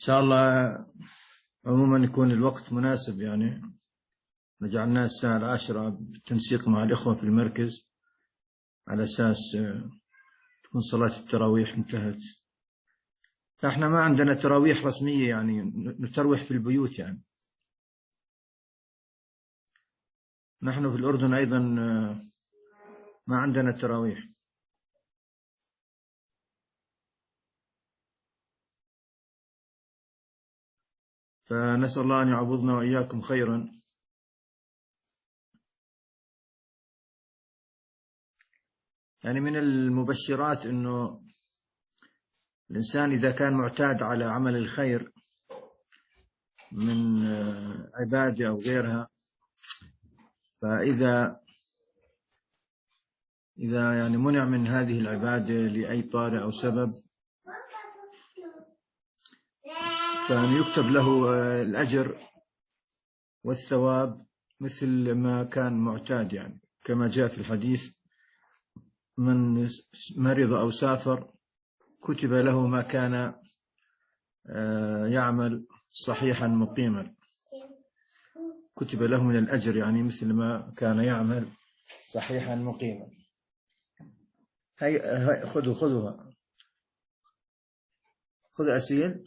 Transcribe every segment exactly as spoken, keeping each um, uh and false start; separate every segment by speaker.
Speaker 1: شاء الله. عموما يكون الوقت مناسب، يعني جعلناه الساعة العاشرة بالتنسيق مع الإخوة في المركز على أساس تكون صلاة التراويح انتهت. احنا ما عندنا تراويح رسمية، يعني نتروح في البيوت. يعني نحن في الأردن أيضا ما عندنا تراويح. فنسأل الله أن يعوضنا وإياكم خيرا. يعني من المبشرات أنه الإنسان إذا كان معتاد على عمل الخير من عبادة أو غيرها، فإذا إذا يعني منع من هذه العبادة لأي طارئ أو سبب، فأن يكتب له الأجر والثواب مثل ما كان معتاد، يعني كما جاء في الحديث: من مرض أو سافر كتب له ما كان يعمل صحيحا مقيما، كتب له من الأجر يعني مثل ما كان يعمل صحيحا مقيما. هاي هاي خذوا خذوها خذ أسيل.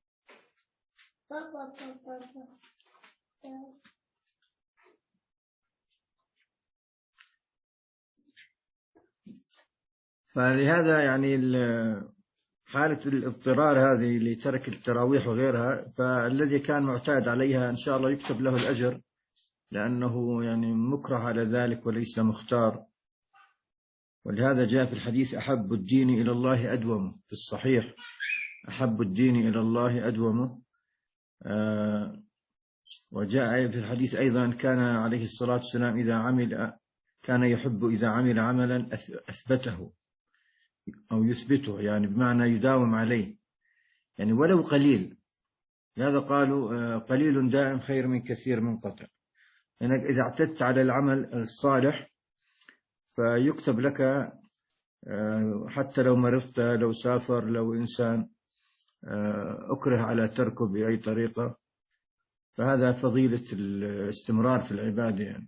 Speaker 1: فلهذا يعني حالة الاضطرار هذه لترك التراويح وغيرها، فالذي كان معتاد عليها إن شاء الله يكتب له الأجر، لأنه يعني مكره على ذلك وليس مختار. ولهذا جاء في الحديث: أحب الدين إلى الله أدومه، في الصحيح: أحب الدين إلى الله أدومه. آه وجاء في الحديث أيضا: كان عليه الصلاة والسلام إذا عمل كان يحب إذا عمل عملا أثبته أو يثبته، يعني بمعنى يداوم عليه، يعني ولو قليل. لهذا قالوا: قليل دائم خير من كثير منقطع. يعني إذا اعتدت على العمل الصالح فيكتب لك، حتى لو مرضت، لو سافر، لو إنسان أكره على تركه بأي طريقة، فهذا فضيلة الاستمرار في العبادة. يعني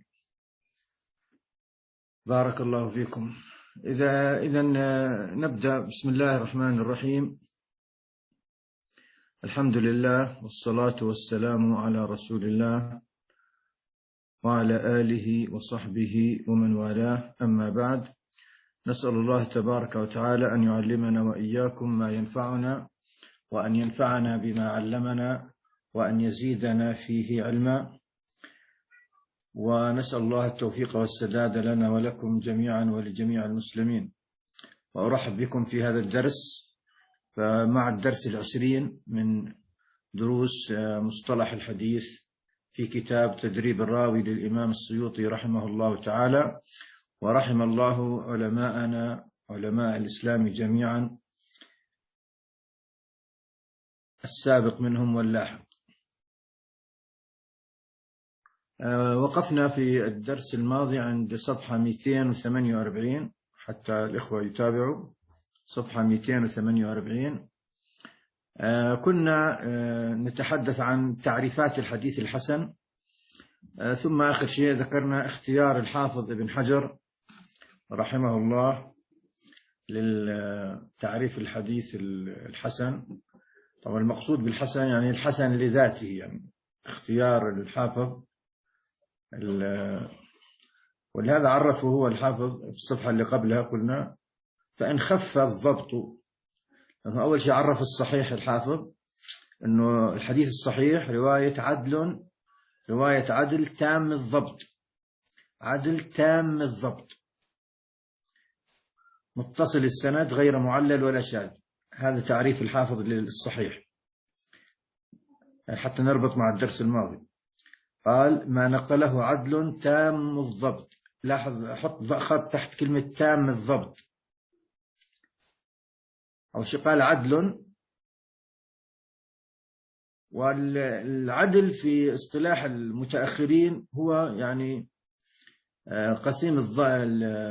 Speaker 1: بارك الله فيكم. إذا إذن نبدأ. بسم الله الرحمن الرحيم. الحمد لله والصلاة والسلام على رسول الله وعلى آله وصحبه ومن والاه، أما بعد. نسأل الله تبارك وتعالى أن يعلمنا وإياكم ما ينفعنا، وأن ينفعنا بما علمنا، وأن يزيدنا فيه علما. ونسأل الله التوفيق والسداد لنا ولكم جميعا ولجميع المسلمين. وأرحب بكم في هذا الدرس، فمع الدرس العشرين من دروس مصطلح الحديث في كتاب تدريب الراوي للإمام السيوطي رحمه الله تعالى، ورحم الله علماءنا علماء الإسلام جميعا، السابق منهم واللاحق. وقفنا في الدرس الماضي عند صفحة مئتين وثمانية وأربعين، حتى الإخوة يتابعوا صفحة مئتين وثمانية وأربعين. كنا نتحدث عن تعريفات الحديث الحسن، ثم آخر شيء ذكرنا اختيار الحافظ ابن حجر رحمه الله للتعريف الحديث الحسن. طبعا المقصود بالحسن يعني الحسن لذاته، يعني اختيار الحافظ. ولهذا عرفه هو الحافظ في الصفحة اللي قبلها، قلنا: فإن خف الضبط. أول شيء عرف الصحيح الحافظ أنه الحديث الصحيح رواية عدل، رواية عدل تام الضبط، عدل تام الضبط، متصل السند، غير معلل ولا شاذ. هذا تعريف الحافظ للصحيح، حتى نربط مع الدرس الماضي. قال: ما نقله عدل تام الضبط. لاحظ، حط خط تحت كلمة تام الضبط. أو شيء قال عدل، والعدل في اصطلاح المتأخرين هو يعني قسيم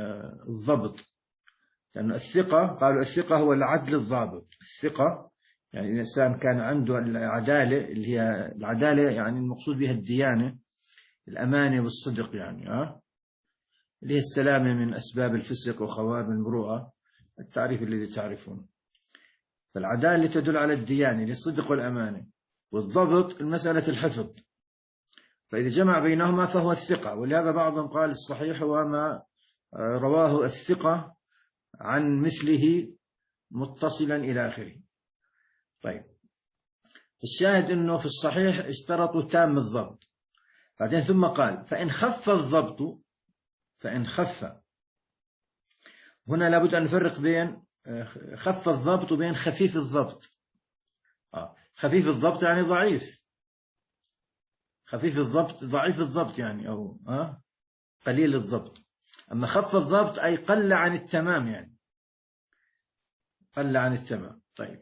Speaker 1: الضبط، لأن الثقة، قالوا الثقة هو العدل الضابط. الثقة يعني الإنسان كان عنده العدالة، اللي هي العدالة يعني المقصود بها الديانة، الأمانة والصدق، يعني أه اللي هي السلامة من أسباب الفسق وخوارم المروءة، التعريف الذي تعرفون. فالعدالة تدل على الديانة للصدق والأمانة، والضبط المسألة الحفظ، فإذا جمع بينهما فهو الثقة. ولهذا بعضهم قال الصحيح هو ما رواه الثقة عن مثله متصلا إلى آخره. طيب، الشاهد أنه في الصحيح اشترطوا تام الضبط. بعدين ثم قال فإن خف الضبط، فإن خف، هنا لابد أن نفرق بين خف الضبط وبين خفيف الضبط. آه. خفيف الضبط يعني ضعيف، خفيف الضبط ضعيف الضبط يعني، أو آه قليل الضبط. أما خف الضبط أي قل عن التمام، يعني قل عن التمام. طيب،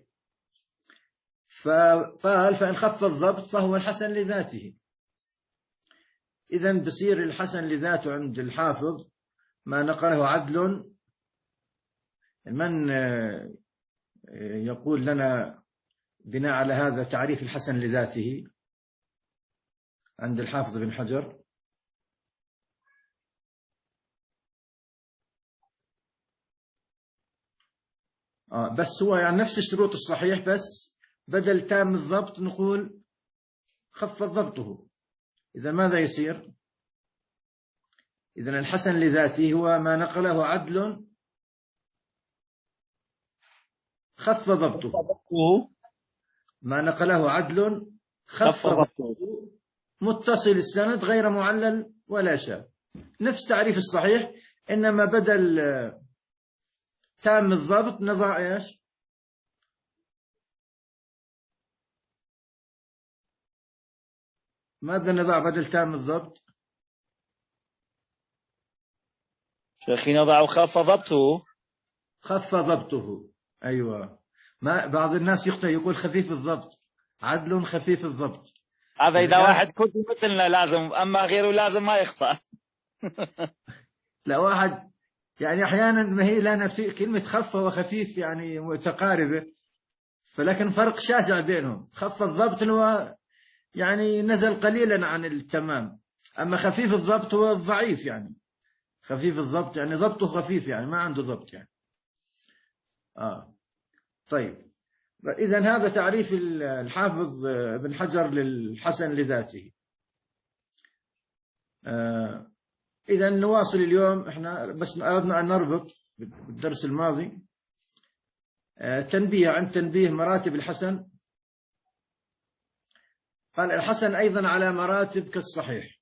Speaker 1: فقال فإن خف الضبط فهو الحسن لذاته. إذن بصير الحسن لذاته عند الحافظ ما نقله عدل. من يقول لنا بناء على هذا تعريف الحسن لذاته عند الحافظ بن حجر؟ آه بس هو يعني نفس الشروط الصحيح، بس بدل تام الضبط نقول خف ضبطه. إذا ماذا يصير؟ إذن الحسن لذاته هو ما نقله عدل خف ضبطه، ما نقله عدل خف ضبطه، متصل السند غير معلل ولا شاذ. نفس تعريف الصحيح، إنما بدل تام الضبط نضع إيش؟ ماذا نضع بدل تام الضبط؟
Speaker 2: شيخي نضع خف ضبطه.
Speaker 1: خف ضبطه، أيوة. ما بعض الناس يخطئ يقول خفيف الضبط، عدل خفيف الضبط.
Speaker 2: هذا إذا واحد كردي مثلنا لازم، أما غيره لازم ما يخطأ.
Speaker 1: لا، واحد يعني أحيانا ما هي لنا كلمة خف وخفيف يعني متقاربة، فلكن فرق شاسع بينهم. خف الضبط هو يعني نزل قليلا عن التمام، أما خفيف الضبط هو الضعيف، يعني خفيف الضبط يعني ضبطه خفيف، يعني ما عنده ضبط يعني. آه طيب، إذن هذا تعريف الحافظ ابن حجر للحسن لذاته. آه إذن نواصل اليوم. إحنا بس أردنا أن نربط بالدرس الماضي. آه تنبيه عن تنبيه مراتب الحسن. قال الحسن أيضا على مراتب كالصحيح.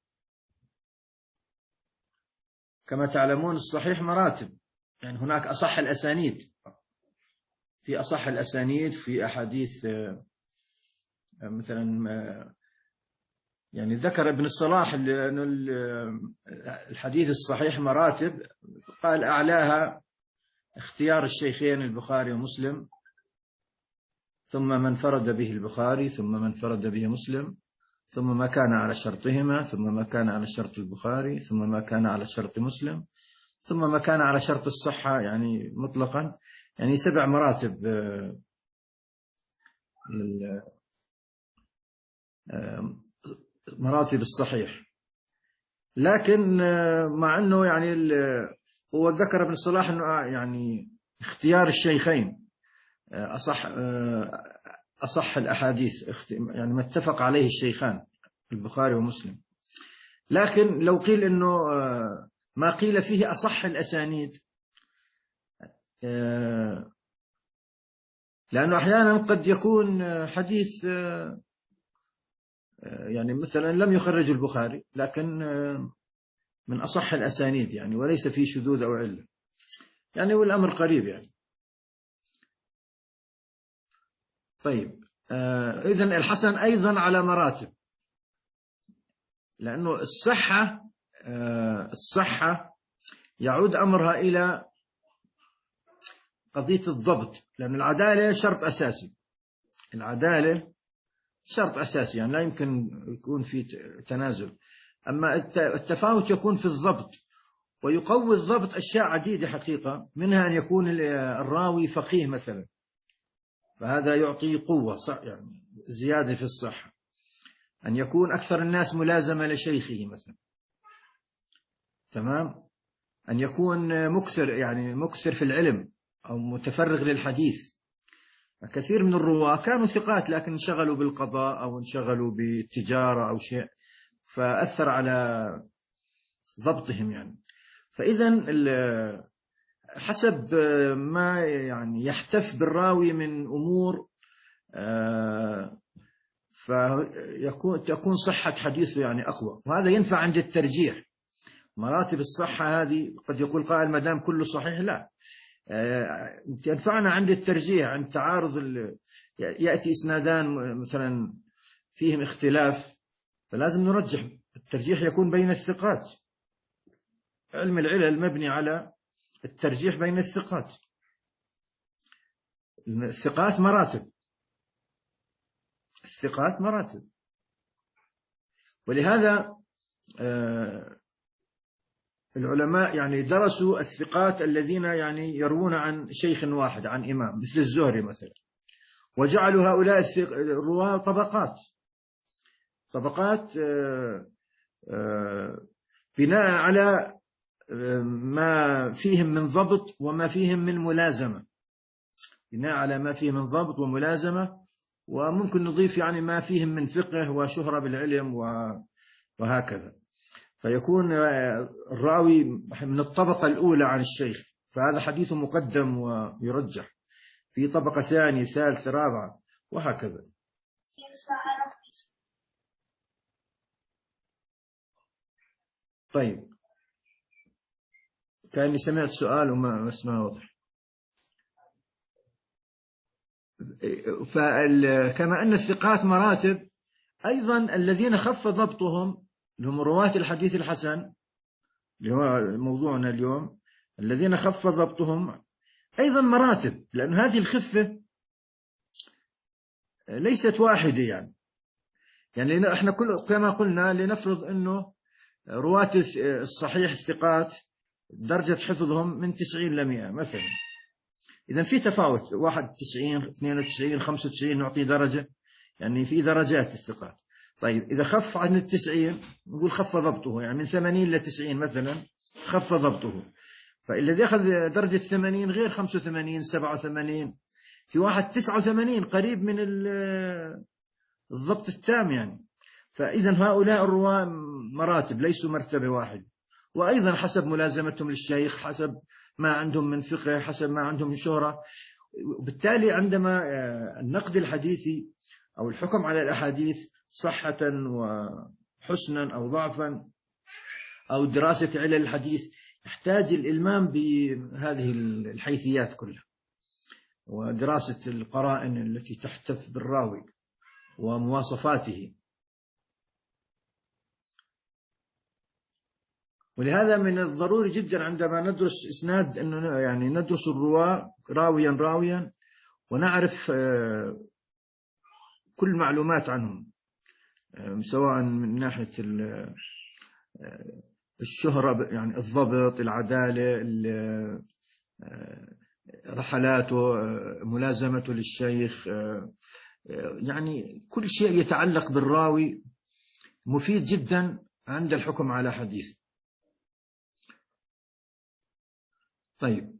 Speaker 1: كما تعلمون الصحيح مراتب، يعني هناك أصح الأسانيد، في أصح الأسانيد في أحاديث مثلا، يعني ذكر ابن الصلاح أن الحديث الصحيح مراتب. قال أعلاها اختيار الشيخين البخاري ومسلم، ثم من فرد به البخاري، ثم من فرد به مسلم، ثم ما كان على شرطهما، ثم ما كان على شرط البخاري، ثم ما كان على شرط مسلم، ثم ما كان على شرط الصحة، يعني مطلقا. يعني سبع مراتب مراتب الصحيح. لكن مع أنه يعني هو ذكر ابن الصلاح أنه يعني اختيار الشيخين أصح أصح الأحاديث، يعني ما اتفق عليه الشيخان البخاري ومسلم. لكن لو قيل أنه ما قيل فيه أصح الأسانيد، لأنه أحيانا قد يكون حديث يعني مثلا لم يخرج البخاري لكن من أصح الأسانيد، يعني وليس فيه شذوذ أو علة، يعني والأمر قريب يعني. طيب، إذن الحسن أيضا على مراتب، لأنه الصحة الصحة يعود أمرها إلى قضية الضبط، لأن العدالة شرط أساسي. العدالة شرط أساسي، يعني لا يمكن يكون في تنازل. أما التفاوت يكون في الضبط، ويقوي الضبط أشياء عديدة حقيقة، منها أن يكون الراوي فقيه مثلا، فهذا يعطي قوة يعني زيادة في الصحة. أن يكون أكثر الناس ملازمة لشيخه مثلا، تمام. أن يكون مكثر يعني مكثر في العلم أو متفرغ للحديث. كثير من الرواة كانوا ثقات لكن انشغلوا بالقضاء أو انشغلوا بالتجارة أو شيء فأثر على ضبطهم يعني. فإذا حسب ما يعني يحتف بالراوي من أمور فيكون تكون صحة حديثه يعني أقوى، وهذا ينفع عند الترجيح. مراتب الصحة هذه قد يقول قائل ما دام كله صحيح، لا، ينفعنا عند الترجيح، عند تعارض يأتي إسنادان مثلا فيهم اختلاف فلازم نرجح. الترجيح يكون بين الثقات. علم العلل مبني على الترجيح بين الثقات. الثقات مراتب، الثقات مراتب. ولهذا العلماء يعني درسوا الثقات الذين يعني يروون عن شيخ واحد عن إمام مثل الزهري مثلا، وجعلوا هؤلاء الرواة طبقات طبقات بناء على ما فيهم من ضبط وما فيهم من ملازمة، بناء على ما فيه من ضبط وملازمة، وممكن نضيف يعني ما فيهم من فقه وشهرة بالعلم وهكذا. فيكون الراوي من الطبقة الأولى عن الشيخ، فهذا حديث مقدم ويرجح في طبقة ثانية ثالثة رابعة وهكذا. طيب، كأني سمعت سؤال وما اسمه واضح. فكما أن الثقات مراتب، أيضا الذين خف ضبطهم اللي هم رواة الحديث الحسن اللي هو موضوعنا اليوم، الذين خف ضبطهم أيضا مراتب، لأن هذه الخفة ليست واحدة يعني. يعني احنا كل كما قلنا لنفرض أنه رواة الصحيح الثقات درجة حفظهم من تسعين لمئة مثلا، إذا في تفاوت، واحد تسعين اثنين وتسعين خمسة وتسعين نعطي درجة، يعني في درجات الثقات. طيب إذا خف عن التسعين نقول خف ضبطه، يعني من ثمانين لتسعين مثلا خف ضبطه. فالذي أخذ درجة ثمانين غير خمسة وثمانين سبعة وثمانين، في واحد تسعة وثمانين قريب من الضبط التام يعني. فإذا هؤلاء الرواة مراتب ليسوا مرتبة واحدة، وأيضا حسب ملازمتهم للشيخ، حسب ما عندهم من فقه، حسب ما عندهم من شهرة. وبالتالي عندما النقد الحديثي أو الحكم على الأحاديث صحة وحسنا أو ضعفا أو دراسة علل الحديث يحتاج الإلمام بهذه الحيثيات كلها، ودراسة القرائن التي تحتف بالراوي ومواصفاته. ولهذا من الضروري جدا عندما ندرس إسناد أنه يعني ندرس الرواة راويا راويا ونعرف كل معلومات عنهم، سواء من ناحية الشهرة يعني الضبط، العدالة، رحلاته، ملازمته للشيخ، يعني كل شيء يتعلق بالراوي مفيد جدا عند الحكم على حديث. طيب،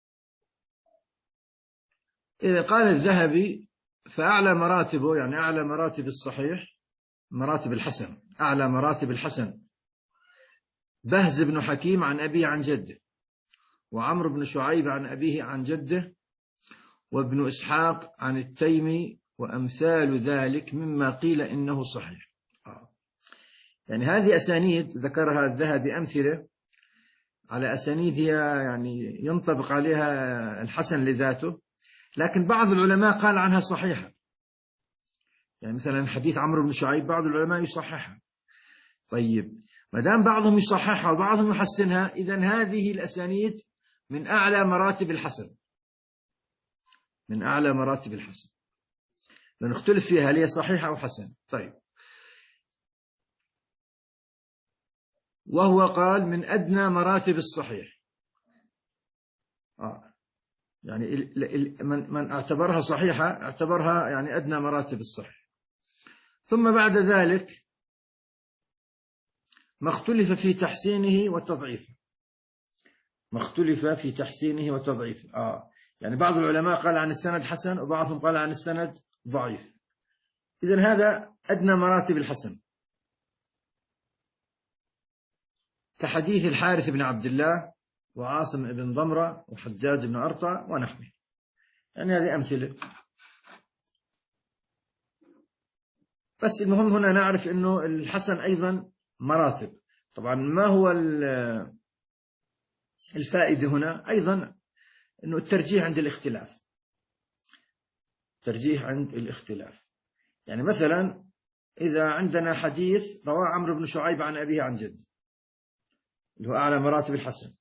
Speaker 1: إذا قال الذهبي فأعلى مراتبه يعني أعلى مراتب الصحيح مراتب الحسن، أعلى مراتب الحسن بهز بن حكيم عن أبيه عن جده، وعمرو بن شعيب عن أبيه عن جده، وابن إسحاق عن التيمي، وأمثال ذلك مما قيل إنه صحيح. يعني هذه أسانيد ذكرها الذهبي أمثلة على أسانيد هي يعني ينطبق عليها الحسن لذاته، لكن بعض العلماء قال عنها صحيحة. يعني مثلا حديث عمرو بن شعيب بعض العلماء يصححها. طيب، ما دام بعضهم يصححها وبعضهم يحسنها، إذن هذه الأسانيد من أعلى مراتب الحسن، من أعلى مراتب الحسن، لنختلف فيها هل هي صحيحة أو حسن. طيب، وهو قال من أدنى مراتب الصحيح. آه. يعني من من اعتبرها صحيحة اعتبرها يعني أدنى مراتب الصحة. ثم بعد ذلك ما اختلف في تحسينه وتضعيفه، ما اختلف في تحسينه وتضعيفه. آه يعني بعض العلماء قال عن السند حسن وبعضهم قال عن السند ضعيف. إذن هذا أدنى مراتب الحسن، كحديث الحارث بن عبد الله وعاصم بن ضمرة وحجاج بن أرطى ونحوه. يعني هذه أمثلة. بس المهم هنا نعرف أنه الحسن أيضا مراتب. طبعا ما هو الفائدة هنا أيضا؟ أنه الترجيح عند الاختلاف، ترجيح عند الاختلاف. يعني مثلا إذا عندنا حديث رواه عمرو بن شعيب عن أبيه عن جد، اللي هو أعلى مراتب الحسن،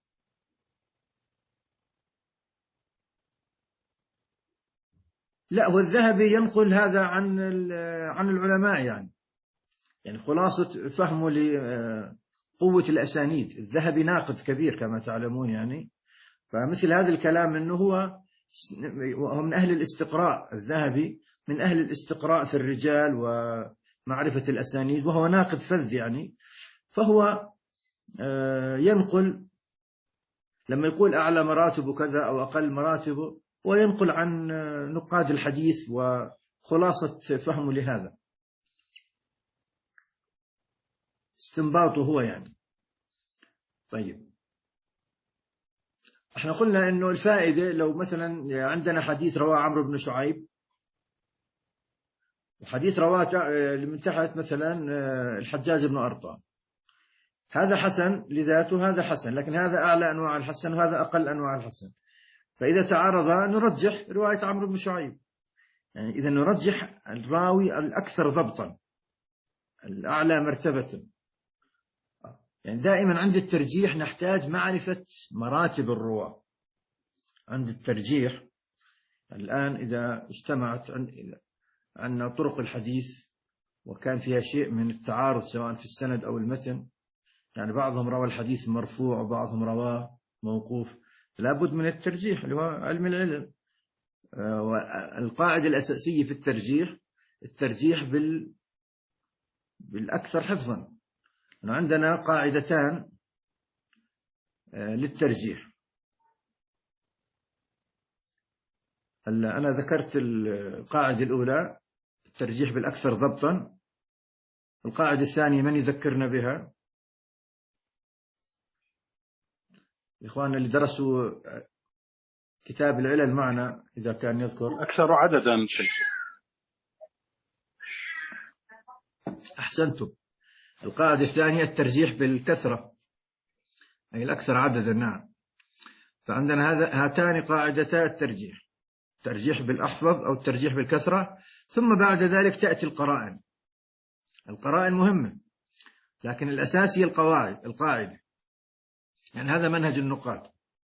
Speaker 1: لا هو الذهبي ينقل هذا عن عن العلماء، يعني يعني خلاصة فهمه لقوة الأسانيد. الذهبي ناقد كبير كما تعلمون يعني، فمثل هذا الكلام أنه هو وهو من أهل الاستقراء. الذهبي من أهل الاستقراء في الرجال ومعرفة الأسانيد، وهو ناقد فذ يعني. فهو ينقل لما يقول أعلى مراتب كذا أو أقل مراتبه، وينقل عن نقاد الحديث وخلاصة فهمه لهذا، استنباطه هو يعني. طيب احنا قلنا انه الفائدة لو مثلا عندنا حديث رواه عمرو بن شعيب وحديث رواه من تحت مثلا الحجاج بن أرطى، هذا حسن لذاته، هذا حسن، لكن هذا أعلى أنواع الحسن وهذا أقل أنواع الحسن. فإذا تعارضا نرجح رواية عمرو بن شعيب، يعني إذا نرجح الراوي الأكثر ضبطا الأعلى مرتبة. يعني دائما عند الترجيح نحتاج معرفة مراتب الرواة. عند الترجيح الآن إذا اجتمعت عندنا طرق الحديث وكان فيها شيء من التعارض سواء في السند أو المتن، يعني بعضهم روى الحديث مرفوع وبعضهم رواه موقوف، لابد من الترجيح اللي هو علم العلل. والقاعدة الأساسية في الترجيح الترجيح بال بالأكثر حفظا. عندنا قاعدتان للترجيح. أنا ذكرت القاعدة الأولى الترجيح بالأكثر ضبطا. القاعدة الثانية من يذكرنا بها؟ إخواننا اللي درسوا كتاب العلل معنا إذا كان يذكر.
Speaker 3: أكثر عددا شيخ.
Speaker 1: أحسنتم. القاعدة الثانية الترجيح بالكثرة، أي الأكثر عددا. نعم. فعندنا هذا هاتان قاعدتا الترجيح، الترجيح بالأحفظ أو الترجيح بالكثرة. ثم بعد ذلك تأتي القرائن. القرائن مهمة، لكن الأساس هي القواعد القاعدة. يعني هذا منهج النقاد.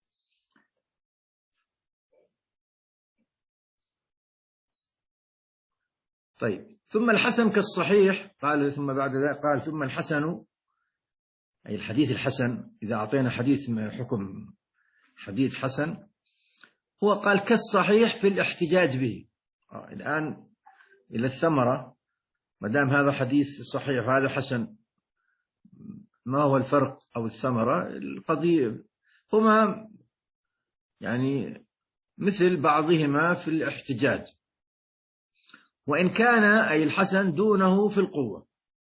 Speaker 1: طيب ثم الحسن كالصحيح قال. ثم بعد ذلك قال ثم الحسن، أي الحديث الحسن. إذا أعطينا حديث حكم حديث حسن، هو قال كالصحيح في الاحتجاج به. آه الآن إلى الثمرة، ما دام هذا حديث صحيح وهذا حسن، ما هو الفرق أو الثمرة؟ القضية هما يعني مثل بعضهما في الاحتجاج، وإن كان أي الحسن دونه في القوة.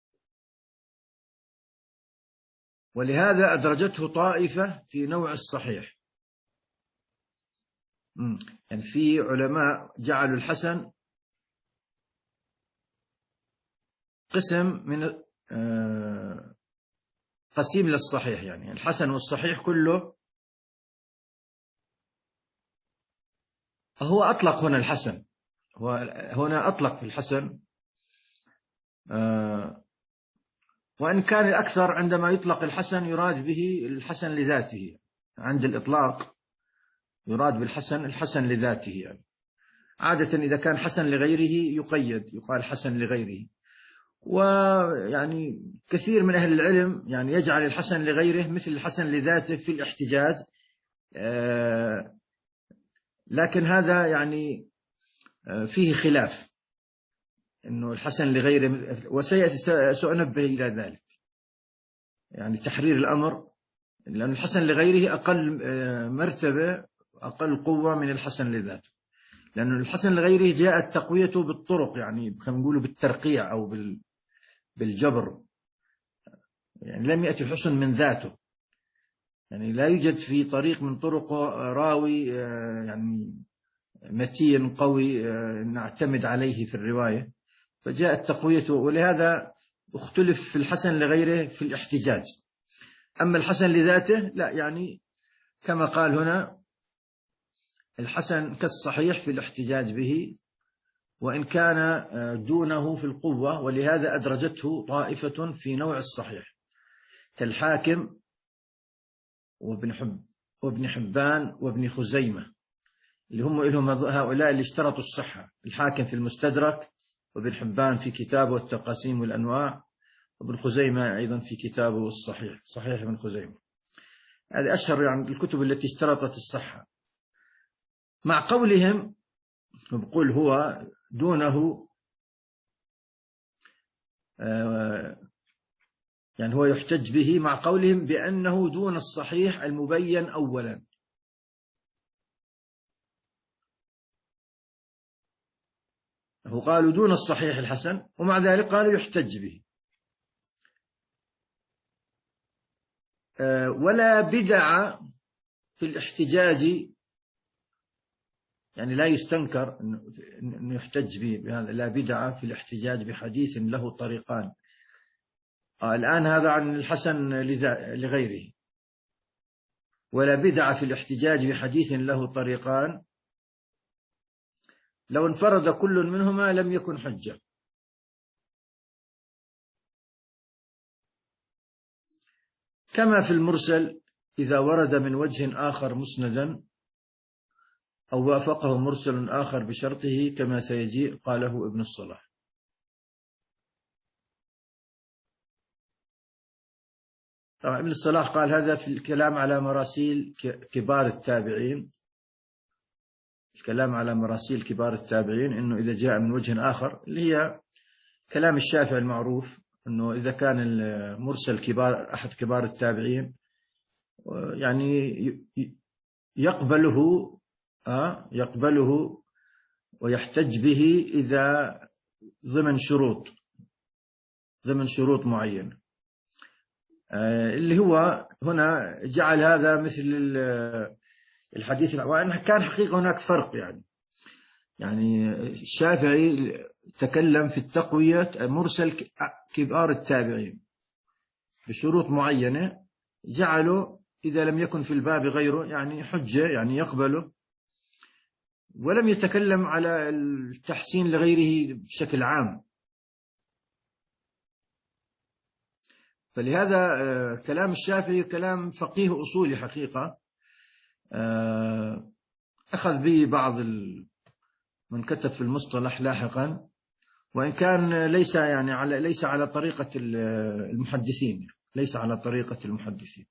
Speaker 1: ولهذا أدرجته طائفة في نوع الصحيح. يعني في علماء جعلوا الحسن قسم من قسيم للصحيح، يعني الحسن والصحيح كله. هو أطلق هنا الحسن، هو هنا أطلق في الحسن، وإن كان الأكثر عندما يطلق الحسن يراد به الحسن لذاته. عند الإطلاق يراد بالحسن الحسن لذاته. يعني عادة إذا كان حسن لغيره يقيد، يقال حسن لغيره. ويعني كثير من أهل العلم يعني يجعل الحسن لغيره مثل الحسن لذاته في الاحتجاج، لكن هذا يعني فيه خلاف، إنه الحسن لغيره، وسيأتي سأنبه إلى ذلك، يعني تحرير الأمر، لأن الحسن لغيره أقل مرتبة، أقل قوة من الحسن لذاته، لأن الحسن لغيره جاءت تقويته بالطرق، يعني خلينا نقول بالترقيع أو بالجبر، يعني لم يأتي الحسن من ذاته، يعني لا يوجد في طريق من طرق راوي يعني متين قوي نعتمد عليه في الرواية، فجاءت تقويته، ولهذا اختلف في الحسن لغيره في الاحتجاج. أما الحسن لذاته لا، يعني كما قال هنا الحسن كالصحيح في الاحتجاج به، وإن كان دونه في القوة، ولهذا أدرجته طائفة في نوع الصحيح كالحاكم وابن حب وابن حبان وابن خزيمة، اللي هم لهم هؤلاء اللي اشترطوا الصحة، الحاكم في المستدرك، وابن حبان في كتابه التقاسيم والأنواع، وابن خزيمة أيضا في كتابه الصحيح، صحيح ابن خزيمة. هذه أشهر يعني الكتب التي اشترطت الصحة، مع قولهم بقول هو دونه يعني هو يحتج به، مع قولهم بأنه دون الصحيح المبين أولا. هو قالوا دون الصحيح الحسن، ومع ذلك قالوا يحتج به. ولا بدع في الاحتجاج، يعني لا يستنكر أنه يحتج به بهذا، لا بدع في الاحتجاج بحديث له طريقان. الآن هذا عن الحسن لغيره. ولا بدع في الاحتجاج بحديث له طريقان لو انفرد كل منهما لم يكن حجة. كما في المرسل إذا ورد من وجه آخر مسندا أو وافقه مرسل آخر بشرطه كما سيجي، قاله ابن الصلاح. طبعا ابن الصلاح قال هذا في الكلام على مراسيل كبار التابعين، الكلام على مراسيل كبار التابعين، إنه إذا جاء من وجه آخر، اللي هي كلام الشافعي المعروف، إنه إذا كان المرسل كبار أحد كبار التابعين يعني يقبله آه يقبله ويحتج به إذا ضمن شروط ضمن شروط معينة، آه اللي هو هنا جعل هذا مثل الحديث، وأن كان حقيقة هناك فرق، يعني يعني الشافعي تكلم في التقوية مرسل كبار التابعين بشروط معينة، جعله إذا لم يكن في الباب غيره يعني حجة، يعني يقبله، ولم يتكلم على التحسين لغيره بشكل عام. فلهذا كلام الشافعي كلام فقيه أصولي حقيقة، أخذ به بعض من كتب في المصطلح لاحقا، وإن كان ليس يعني على ليس على طريقة المحدثين، ليس على طريقة المحدثين.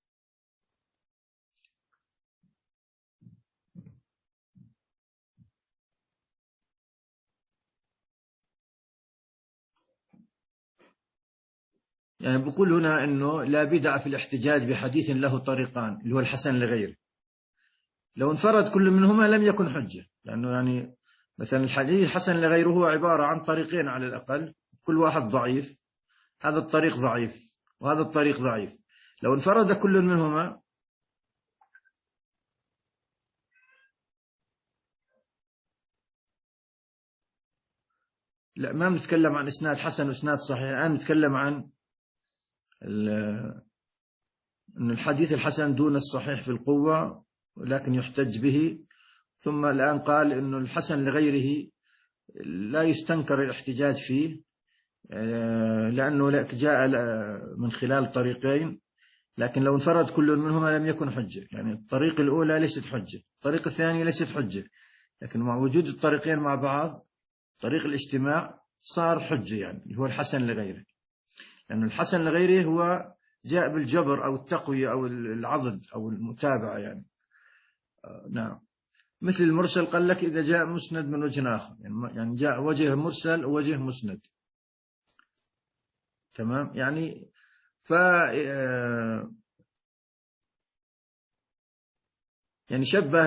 Speaker 1: يعني بقول هنا إنه لا بدع في الاحتجاج بحديث له طريقان، اللي هو الحسن لغيره، لو انفرد كل منهما لم يكن حجة، لأنه يعني مثلا الحديث الحسن لغيره هو عبارة عن طريقين على الأقل، كل واحد ضعيف، هذا الطريق ضعيف وهذا الطريق ضعيف، لو انفرد كل منهما لا، ما بنتكلم عن إسناد حسن وإسناد صحيح، الآن نتكلم عن أن الحديث الحسن دون الصحيح في القوة ولكن يحتج به. ثم الآن قال أنه الحسن لغيره لا يستنكر الاحتجاج فيه، لأنه جاء من خلال طريقين، لكن لو انفرد كل منهما لم يكن حجة، يعني الطريق الأولى ليست حجة، الطريق الثاني ليست حجة، لكن مع وجود الطريقين مع بعض طريق الاجتماع صار حجة، يعني هو الحسن لغيره، لأن الحسن لغيره هو جاء بالجبر أو التقوية أو العضد أو المتابعة يعني. نعم. مثل المرسل قال لك إذا جاء مسند من وجه آخر، يعني جاء وجه مرسل ووجه مسند. تمام. يعني ف يعني شبه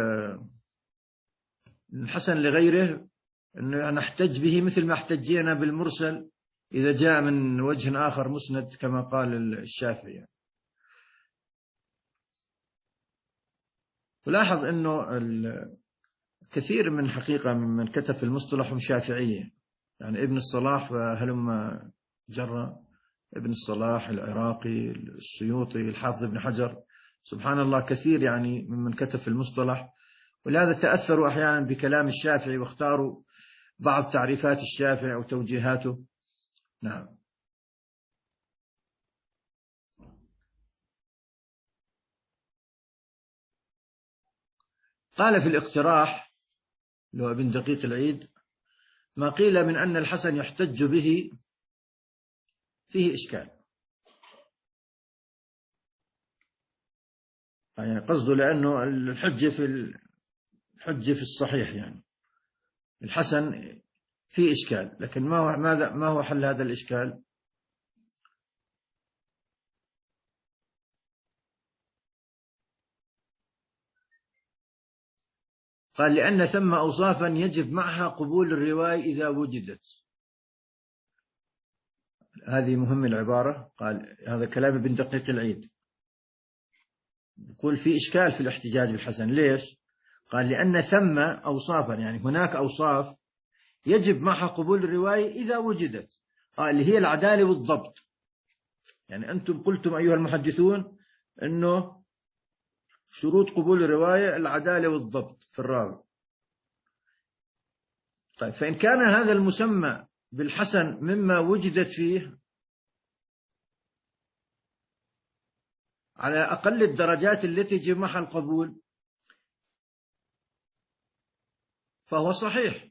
Speaker 1: الحسن لغيره أنه نحتج به مثل ما احتجينا بالمرسل إذا جاء من وجه آخر مسند كما قال الشافعي. ولاحظ أنه كثير من حقيقة من كتب في المصطلح هم شافعية، يعني ابن الصلاح فهلم جرى، ابن الصلاح، العراقي، السيوطي، الحافظ ابن حجر، سبحان الله كثير يعني ممن كتب في المصطلح. ولهذا تأثروا أحيانا بكلام الشافعي واختاروا بعض تعريفات الشافعي أو توجيهاته. نعم. قال في الاقتراح اللي هو ابن دقيق العيد: ما قيل من أن الحسن يحتج به فيه إشكال. يعني قصده لأنه الحجة في الحجة في الصحيح، يعني الحسن فيه إشكال، لكن ما هو ماذا ما هو حل هذا الإشكال؟ قال: لأن ثم أوصافا يجب معها قبول الرواية إذا وجدت. هذه مهم العبارة. قال هذا كلام ابن دقيق العيد، يقول في إشكال في الاحتجاج بالحسن. ليش؟ قال: لأن ثم أوصافا، يعني هناك أوصاف يجب معها قبول الرواية إذا وجدت، آه اللي هي العدالة والضبط. يعني أنتم قلتم أيها المحدثون أنه شروط قبول الرواية العدالة والضبط في الراوي. طيب، فإن كان هذا المسمى بالحسن مما وجدت فيه على أقل الدرجات التي يجب معها القبول، فهو صحيح.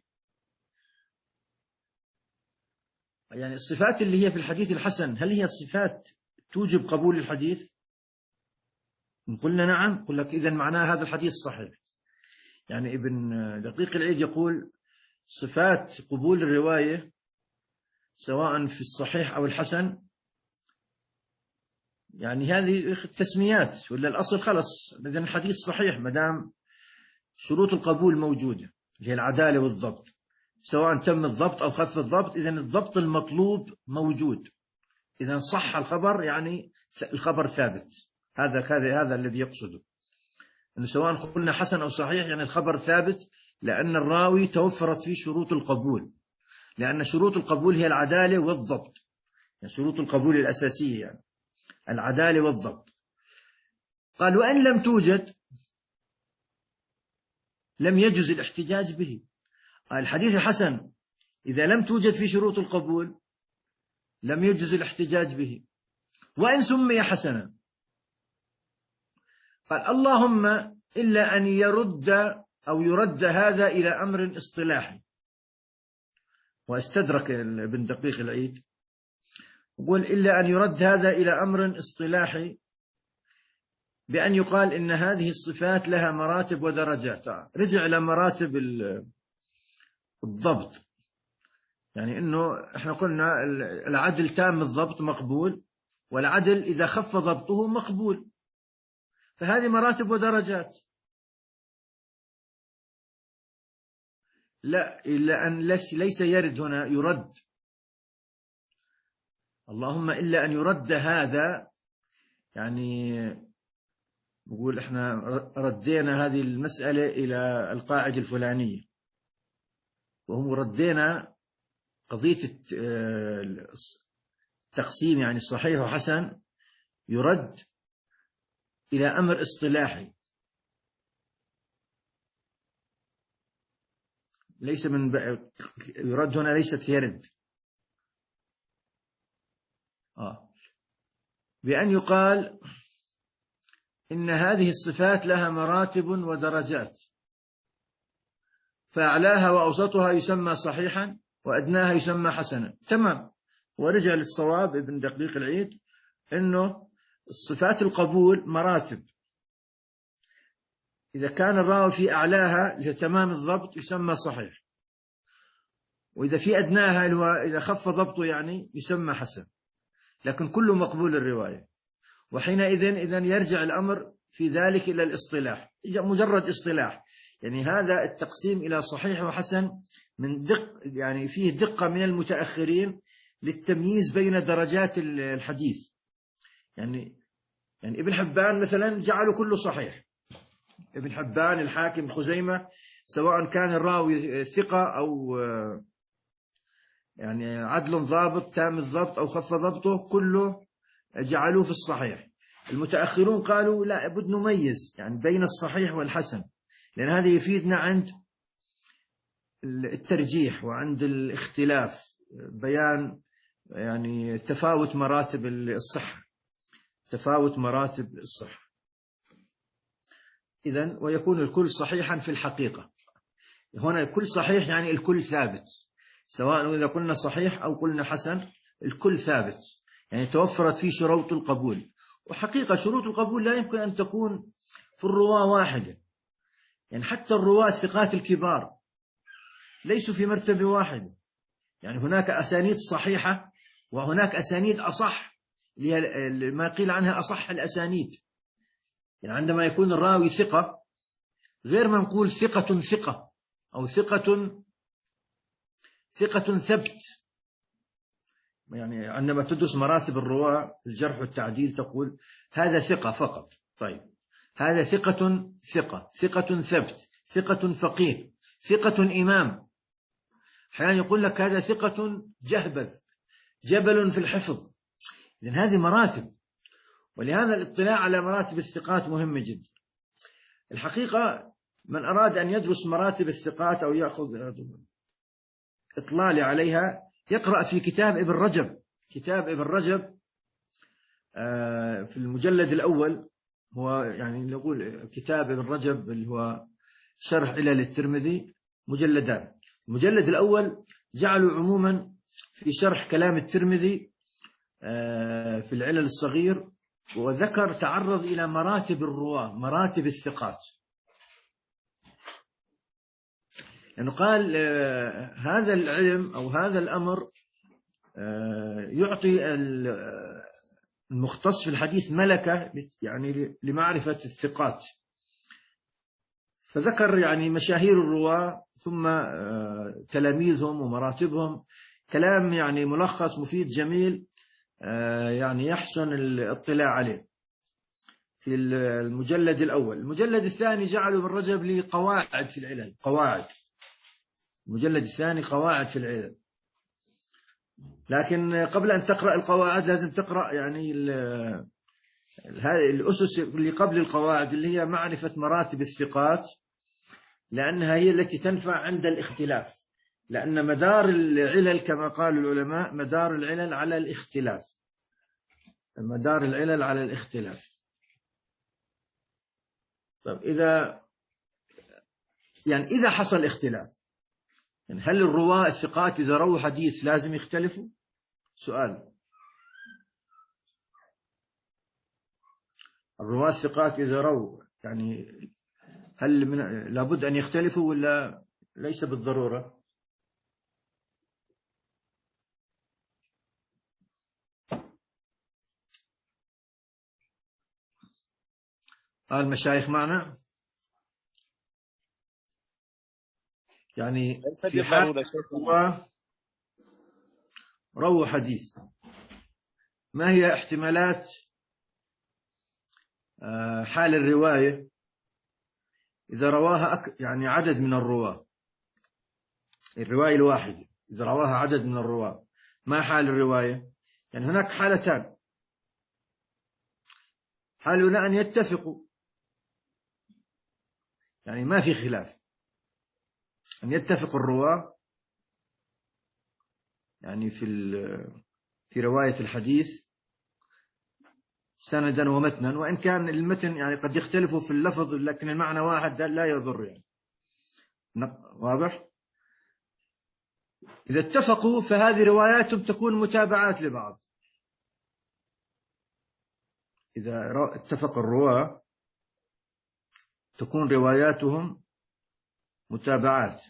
Speaker 1: يعني الصفات اللي هي في الحديث الحسن هل هي الصفات توجب قبول الحديث؟ إن قلنا نعم، قل لك إذن معناه هذا الحديث صحيح. يعني ابن دقيق العيد يقول صفات قبول الرواية سواء في الصحيح أو الحسن، يعني هذه التسميات، ولا الأصل خلص إذن الحديث صحيح ما دام شروط القبول موجودة اللي هي العدالة والضبط، سواء تم الضبط أو خف الضبط، إذن الضبط المطلوب موجود، إذن صح الخبر يعني الخبر ثابت. هذا هذا هذا الذي يقصده، أنه سواء قلنا حسن أو صحيح يعني الخبر ثابت، لأن الراوي توفرت فيه شروط القبول، لأن شروط القبول هي العدالة والضبط، يعني شروط القبول الأساسية يعني العدالة والضبط. قال: وإن لم توجد لم يجوز الاحتجاج به. الحديث الحسن إذا لم توجد في شروط القبول لم يجوز الاحتجاج به، وإن سمي حسنا. قال: اللهم إلا أن يرد أو يرد هذا إلى أمر اصطلاحي. واستدرك ابن دقيق العيد يقول: إلا أن يرد هذا إلى أمر اصطلاحي بأن يقال إن هذه الصفات لها مراتب ودرجات. رجع إلى مراتب الضبط، يعني إنه إحنا قلنا العدل تام الضبط مقبول، والعدل إذا خف ضبطه مقبول، فهذه مراتب ودرجات. لا، إلا أن ليس يرد هنا يرد، اللهم إلا أن يرد هذا، يعني نقول إحنا ردينا هذه المسألة إلى القاعدة الفلانية، وهم ردينا قضية التقسيم يعني صحيح وحسن يرد إلى أمر اصطلاحي، ليس من يرد هنا ليست يرد، آه بأن يقال إن هذه الصفات لها مراتب ودرجات، فأعلاها وأوسطها يسمى صحيحا وأدناها يسمى حسنا. تمام. ورجع للصواب ابن دقيق العيد إنه الصفات القبول مراتب، إذا كان الراوي في أعلاها لتمام الضبط يسمى صحيح، وإذا في أدناها اللي هو إذا خف ضبطه يعني يسمى حسن، لكن كله مقبول الرواية. وحينئذ إذا يرجع الأمر في ذلك إلى الاصطلاح، مجرد اصطلاح، يعني هذا التقسيم إلى صحيح وحسن من دق، يعني فيه دقة من المتأخرين للتمييز بين درجات الحديث. يعني يعني ابن حبان مثلا جعله كله صحيح، ابن حبان، الحاكم، خزيمة، سواء كان الراوي ثقة أو يعني عدل ضابط تام الضبط أو خف ضبطه كله جعلوه في الصحيح. المتأخرون قالوا لا، بد نميز يعني بين الصحيح والحسن، لأن هذا يفيدنا عند الترجيح وعند الاختلاف، بيان يعني تفاوت مراتب الصحة، تفاوت مراتب الصحة. إذن ويكون الكل صحيحا في الحقيقة. هنا الكل صحيح يعني الكل ثابت، سواء إذا قلنا صحيح أو قلنا حسن الكل ثابت، يعني توفرت فيه شروط القبول. وحقيقة شروط القبول لا يمكن أن تكون في الرواة واحدة، يعني حتى الرواة الثقات الكبار ليسوا في مرتبة واحدة، يعني هناك أسانيد صحيحة وهناك أسانيد أصح، ما قيل عنها أصح الأسانيد. يعني عندما يكون الراوي ثقة غير ما نقول ثقة ثقة أو ثقة ثقة ثبت. يعني عندما تدرس مراتب الرواة في الجرح والتعديل تقول هذا ثقة فقط، طيب هذا ثقة ثقة ثقة ثبت ثقة فقيه ثقة إمام، أحيانا يقول لك هذا ثقة جهبذ جبل في الحفظ. إذن هذه مراتب، ولهذا الاطلاع على مراتب الثقات مهمة جدا. الحقيقة من أراد أن يدرس مراتب الثقات أو يأخذ إطلال عليها يقرأ في كتاب ابن رجب. كتاب ابن رجب في المجلد الأول، هو يعني نقول كتاب ابن رجب اللي هو شرح علل الترمذي، مجلدان. المجلد الأول جعلوا عموما في شرح كلام الترمذي في العلل الصغير، وذكر تعرض إلى مراتب الرواة، مراتب الثقات، لأنه قال هذا العلم أو هذا الأمر يعطي المختص في الحديث ملكة يعني لمعرفة الثقات. فذكر يعني مشاهير الرواة ثم تلاميذهم ومراتبهم، كلام يعني ملخص مفيد جميل، يعني يحسن الاطلاع عليه في المجلد الأول. المجلد الثاني جعلوا ابن رجب لي قواعد في العلل، قواعد. المجلد الثاني قواعد في العلل، لكن قبل أن تقرأ القواعد لازم تقرأ يعني هذه الأسس اللي قبل القواعد، اللي هي معرفة مراتب الثقات، لأنها هي التي تنفع عند الاختلاف، لأن مدار العلل كما قال العلماء مدار العلل على الاختلاف، مدار العلل على الاختلاف. طيب إذا يعني إذا حصل اختلاف، يعني هل الرواة الثقات إذا رووا حديث لازم يختلفوا؟ سؤال. الرواة الثقات إذا رووا يعني هل من لابد أن يختلفوا ولا ليس بالضرورة؟ قال المشايخ معنا يعني في حال الرواة رووا حديث، ما هي احتمالات حال الرواية إذا رواها أك... يعني عدد من الرواة، الرواية الواحدة إذا رواها عدد من الرواة ما حال الرواية؟ يعني هناك حالتان، حالنا أن يتفقوا، يعني ما في خلاف، أن يتفق الرواة يعني في في رواية الحديث سندا ومتنا، وإن كان المتن يعني قد يختلفوا في اللفظ لكن المعنى واحد لا يضر، يعني واضح. إذا اتفقوا فهذه رواياتهم تكون متابعات لبعض. إذا اتفق الرواة تكون رواياتهم متابعات،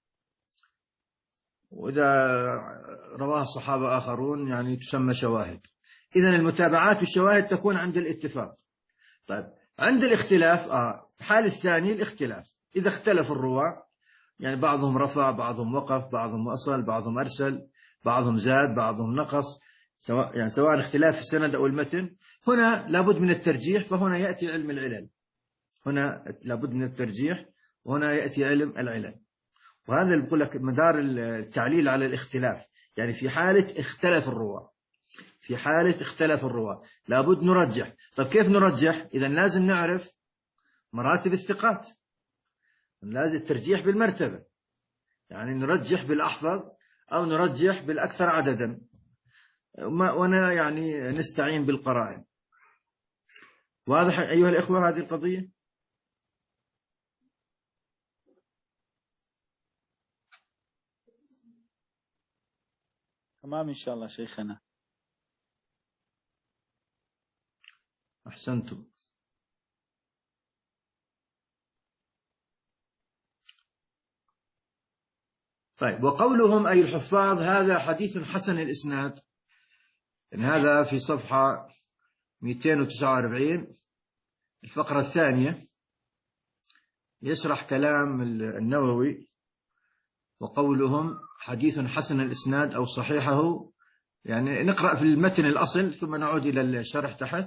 Speaker 1: وإذا رواه صحابة آخرون يعني تسمى شواهد. إذن المتابعات والشواهد تكون عند الاتفاق. طيب عند الاختلاف آه الحال الثاني الاختلاف، إذا اختلف الرواة، يعني بعضهم رفع، بعضهم وقف، بعضهم وصل، بعضهم أرسل، بعضهم زاد، بعضهم نقص، سواء يعني سواء اختلاف السند أو المتن، هنا لابد من الترجيح، فهنا يأتي علم العلل. هنا لابد من الترجيح، وهنا يأتي علم العلل. وهذا اللي بقول لك مدار التعليل على الاختلاف، يعني في حالة اختلف الرواة، في حالة اختلف الرواة لابد نرجح. طب كيف نرجح؟ إذا لازم نعرف مراتب الثقات، لازم الترجيح بالمرتبة، يعني نرجح بالأحفظ أو نرجح بالأكثر عددا، وأنا يعني نستعين بالقرائن. واضح أيها الإخوة هذه القضية؟
Speaker 2: تمام إن شاء الله شيخنا.
Speaker 1: أحسنتم. طيب وقولهم أي الحفاظ هذا حديث حسن الإسناد، إن هذا في صفحة مئتين وتسعة وأربعين الفقرة الثانية يشرح كلام النووي. وقولهم حديث حسن الإسناد أو صحيحه، يعني نقرأ في المتن الأصل ثم نعود إلى الشرح تحت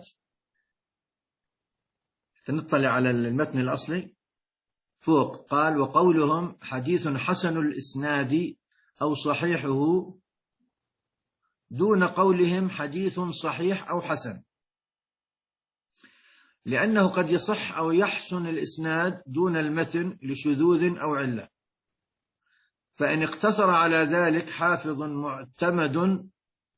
Speaker 1: نطلع على المتن الأصلي. فوق قال وقولهم حديث حسن الإسناد أو صحيحه دون قولهم حديث صحيح أو حسن، لأنه قد يصح أو يحسن الإسناد دون المتن لشذوذ أو علة، فإن اقتصر على ذلك حافظ معتمد،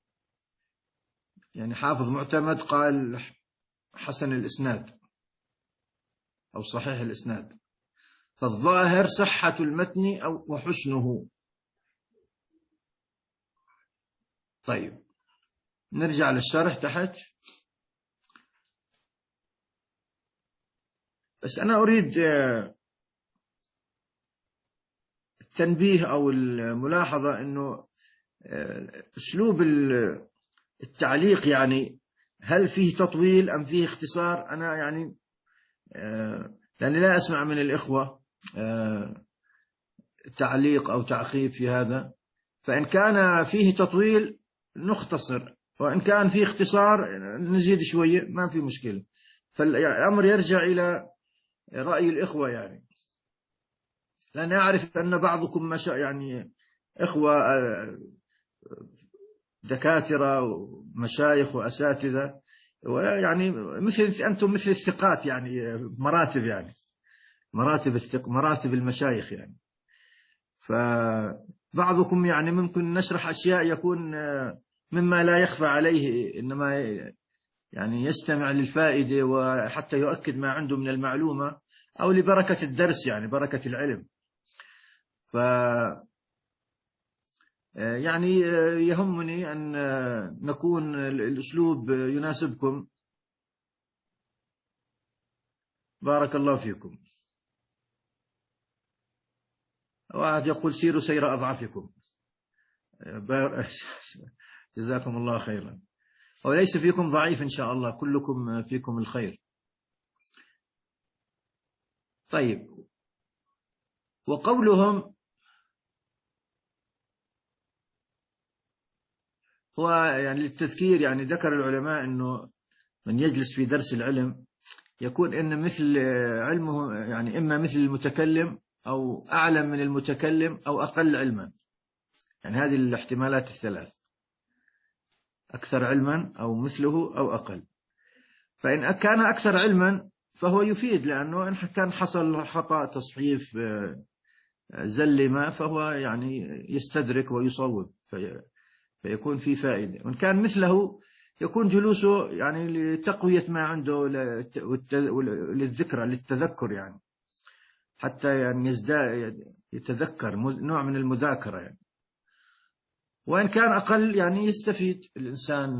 Speaker 1: يعني حافظ معتمد قال حسن الإسناد أو صحيح الإسناد، فالظاهر صحة المتن أو وحسنه. طيب نرجع للشرح تحت. بس أنا أريد التنبيه أو الملاحظة أنه أسلوب التعليق يعني هل فيه تطويل أم فيه اختصار؟ أنا يعني لأني لا أسمع من الإخوة تعليق أو تعقيب في هذا، فإن كان فيه تطويل نختصر، وإن كان فيه اختصار نزيد شوية، ما في مشكلة. فالأمر يرجع إلى رأي الإخوة يعني، لأن أعرف أن بعضكم مشا يعني إخوة دكاترة ومشايخ وأساتذة، يعني مثل أنتم مثل الثقات يعني مراتب، يعني مراتب الثق مراتب المشايخ يعني. فبعضكم يعني ممكن نشرح أشياء يكون مما لا يخفى عليه، إنما يعني يستمع للفائدة وحتى يؤكد ما عنده من المعلومة أو لبركة الدرس، يعني بركة العلم. ف يعني يهمني أن نكون الأسلوب يناسبكم. بارك الله فيكم. واحد يقول سيروا سير أضعافكم. جزاكم الله خيرا. وليس فيكم ضعيف إن شاء الله، كلكم فيكم الخير. طيب وقولهم هو يعني للتذكير، يعني ذكر العلماء أنه من يجلس في درس العلم يكون إن مثل علمه يعني إما مثل المتكلم أو أعلم من المتكلم أو أقل علما، يعني هذه الاحتمالات الثلاث، أكثر علما أو مثله أو أقل. فإن كان أكثر علما فهو يفيد، لأنه إن كان حصل خطأ تصحيف زلمة فهو يعني يستدرك ويصوب فيكون في فائدة. وإن كان مثله يكون جلوسه يعني لتقوية ما عنده للذكرى للتذكر، يعني حتى يعني يزداد يتذكر، نوع من المذاكرة يعني. وإن كان أقل يعني يستفيد الإنسان.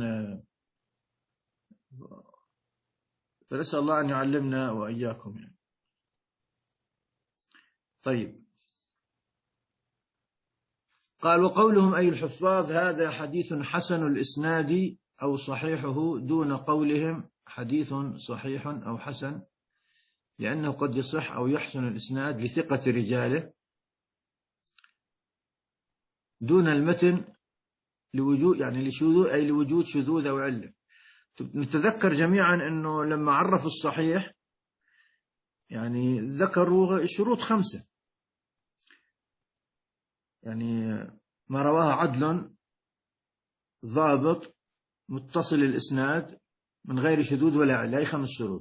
Speaker 1: فنسأل الله أن يعلمنا وإياكم يعني. طيب، قال وقولهم أي الحفاظ هذا حديث حسن الإسناد أو صحيحه دون قولهم حديث صحيح أو حسن، لأنه قد يصح أو يحسن الإسناد لثقة رجاله دون المتن لوجود يعني لشذوذ أي لوجود شذوذ أو علة. نتذكر جميعا أنه لما عرفوا الصحيح يعني ذكروا شروط خمسة، يعني ما رواه عدل ضابط متصل الإسناد من غير شذوذ ولا علة، هي خمس شروط.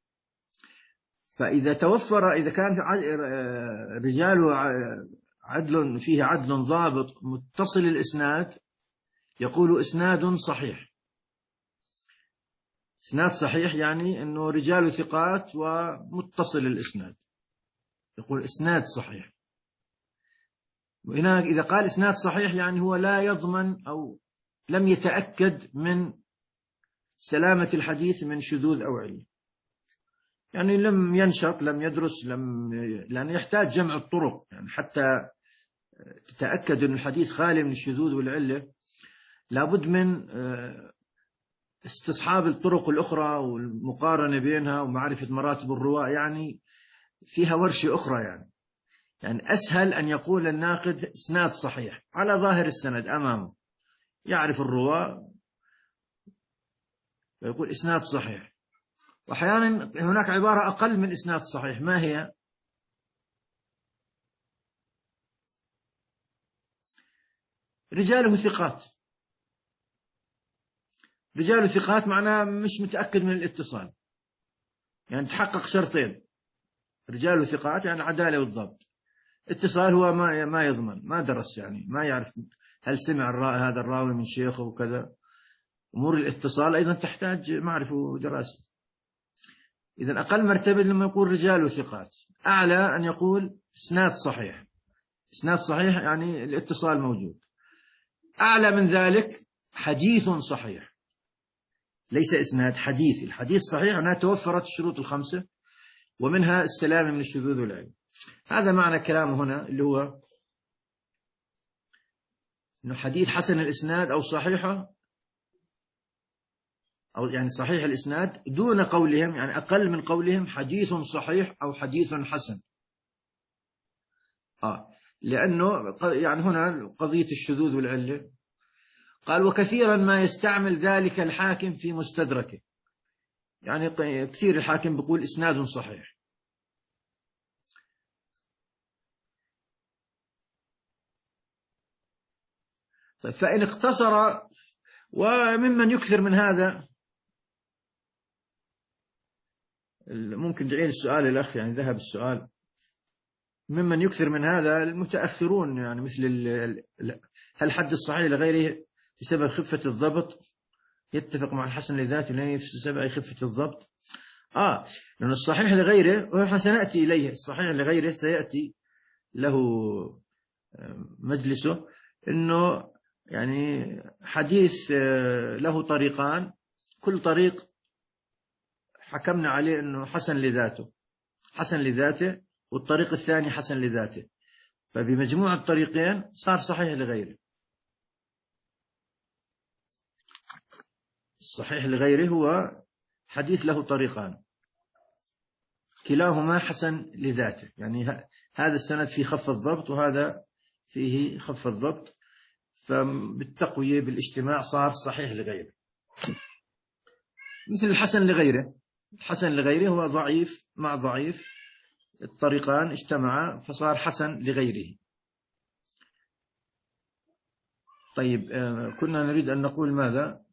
Speaker 1: فإذا توفر إذا كان رجال عدل فيه عدل ضابط متصل الإسناد يقول إسناد صحيح. إسناد صحيح يعني أنه رجال ثقات ومتصل الإسناد، يقول إسناد صحيح. وهنا إذا قال إسناد صحيح يعني هو لا يضمن أو لم يتأكد من سلامة الحديث من شذوذ أو علة، يعني لم ينشط لم يدرس لم لأن يحتاج جمع الطرق، يعني حتى تتأكد أن الحديث خالي من الشذوذ والعلة لابد من استصحاب الطرق الأخرى والمقارنة بينها ومعرفة مراتب الرواة، يعني فيها ورشة أخرى. يعني يعني أسهل أن يقول الناقد إسناد صحيح على ظاهر السند أمامه، يعرف الرواة ويقول إسناد صحيح. وأحيانا هناك عبارة أقل من إسناد صحيح، ما هي؟ رجاله ثقات. رجال ثقات معناه مش متأكد من الاتصال، يعني تحقق شرطين: رجال ثقات يعني عدالة والضبط، اتصال هو ما ما يضمن، ما درس، يعني ما يعرف هل سمع هذا الراوي من شيخه وكذا. أمور الاتصال أيضا تحتاج معرفة ودراسة. إذا أقل مرتبة لما يقول رجال ثقات، أعلى أن يقول إسناد صحيح. إسناد صحيح يعني الاتصال موجود. أعلى من ذلك حديث صحيح، ليس إسناد، حديث. الحديث صحيح أنها توفرت الشروط الخمسة ومنها السلامة من الشذوذ والعيب. هذا معنى كلامه هنا، اللي هو إنه حديث حسن الإسناد أو صحيحه أو يعني صحيح الإسناد دون قولهم، يعني أقل من قولهم حديث صحيح أو حديث حسن. آه لأنه يعني هنا قضية الشذوذ والعلة. قال وكثيرا ما يستعمل ذلك الحاكم في مستدركه، يعني كثير الحاكم بيقول إسناد صحيح. طيب فإن اقتصر، وممن يكثر من هذا، ممكن تعيد السؤال الأخ، يعني ذهب السؤال. ممن يكثر من هذا المتأخرون، يعني مثل هل حد الصحيح لغيره بسبب خفة الضبط يتفق مع الحسن لذاته لأنه بسبب خفة الضبط؟ آه لأن الصحيح لغيره، ونحن سنأتي إليه، الصحيح لغيره سيأتي له مجلسه، إنه يعني حديث له طريقان، كل طريق حكمنا عليه إنه حسن لذاته، حسن لذاته، والطريق الثاني حسن لذاته، فبمجموع الطريقين صار صحيح لغيره. الصحيح لغيره هو حديث له طريقان كلاهما حسن لذاته، يعني هذا السند فيه خف الضبط وهذا فيه خف الضبط، فبالتقوية بالاجتماع صار صحيح لغيره. مثل الحسن لغيره، الحسن لغيره هو ضعيف مع ضعيف، الطريقان اجتمعا فصار حسن لغيره. طيب كنا نريد أن نقول ماذا؟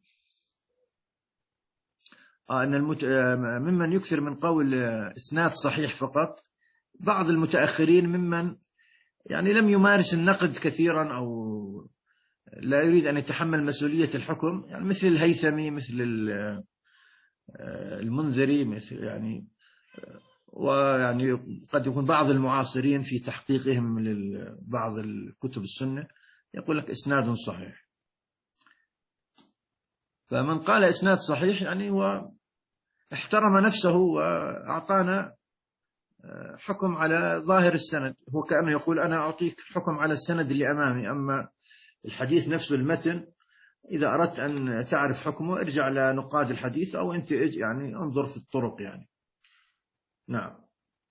Speaker 1: آه أن المت... ممن يكثر من قول إسناد صحيح فقط بعض المتأخرين، ممن يعني لم يمارس النقد كثيرا أو لا يريد أن يتحمل مسؤولية الحكم، يعني مثل الهيثمي، مثل المنذري، مثل يعني ويعني قد يكون بعض المعاصرين في تحقيقهم لبعض الكتب السنة يقول لك إسناد صحيح. فمن قال إسناد صحيح يعني هو احترم نفسه وأعطانا حكم على ظاهر السند، هو كأنه يقول أنا أعطيك حكم على السند اللي أمامي، أما الحديث نفسه المتن إذا أردت أن تعرف حكمه ارجع لنقاد الحديث أو أنت يعني انظر في الطرق يعني. نعم.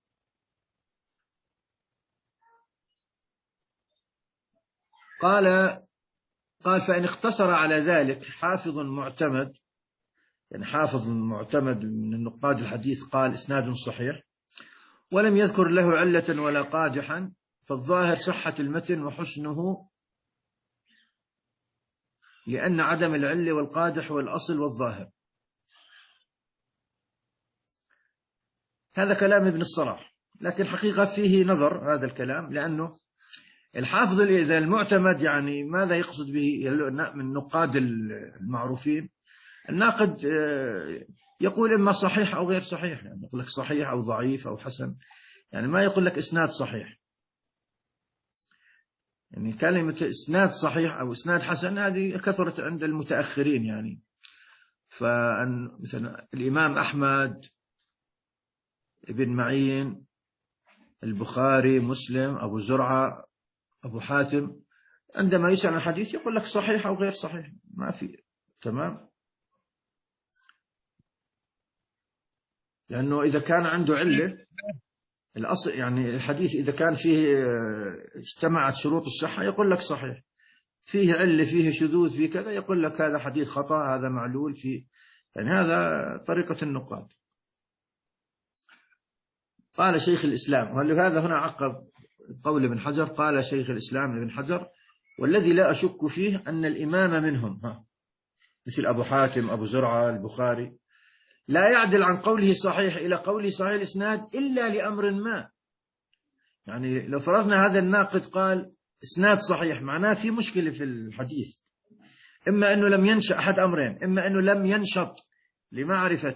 Speaker 1: قال قال فإن اقتصر على ذلك حافظ معتمد، يعني حافظ معتمد من النقاد الحديث قال إسناد صحيح ولم يذكر له علة ولا قادحا، فالظاهر صحة المتن وحسنه، لأن عدم العلة والقادح والأصل والظاهر. هذا كلام ابن الصلاح، لكن حقيقة فيه نظر هذا الكلام، لأنه الحافظ إذا المعتمد يعني ماذا يقصد به من نقاد المعروفين؟ الناقد يقول إما صحيح أو غير صحيح، يعني يقول لك صحيح أو ضعيف أو حسن، يعني ما يقول لك إسناد صحيح. يعني كلمة إسناد صحيح أو إسناد حسن هذه كثرت عند المتأخرين، يعني فمثلا الإمام أحمد، ابن معين، البخاري، مسلم، أبو زرعة، أبو حاتم، عندما يسأل الحديث يقول لك صحيح أو غير صحيح، ما في. تمام. لأنه إذا كان عنده علة الأصل، يعني الحديث إذا كان فيه اجتمعت شروط الصحة يقول لك صحيح، فيه علة فيه شذوذ فيه كذا يقول لك هذا حديث خطأ، هذا معلول فيه، يعني هذا طريقة النقاد. قال شيخ الإسلام، ولهذا هنا عقب قول ابن حجر، قال شيخ الإسلام ابن حجر والذي لا أشك فيه أن الإمام منهم، ها مثل أبو حاتم، أبو زرعة، البخاري، لا يعدل عن قوله صحيح إلى قوله صحيح الإسناد إلا لأمر ما. يعني لو فرضنا هذا الناقد قال إسناد صحيح، معناه في مشكلة في الحديث، إما أنه لم ينشأ أحد أمرين، إما أنه لم ينشط لمعرفة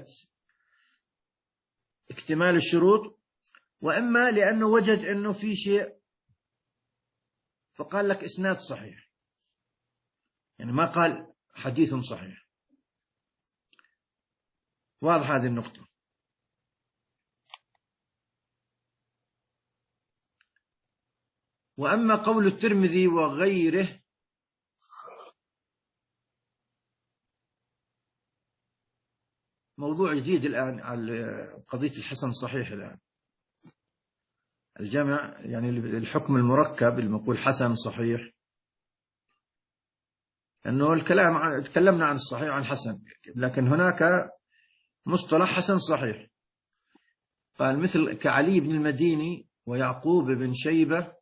Speaker 1: اكتمال الشروط، وإما لأنه وجد أنه في شيء فقال لك إسناد صحيح، يعني ما قال حديث صحيح. واضح هذه النقطة. وأما قول الترمذي وغيره موضوع جديد الآن على قضية الحسن صحيح، الآن الجمع يعني الحكم المركب اللي نقول حسن صحيح، لأنه الكلام عن تكلمنا عن الصحيح عن حسن، لكن هناك مصطلح حسن صحيح. قال مثل كعلي بن المديني ويعقوب بن شيبة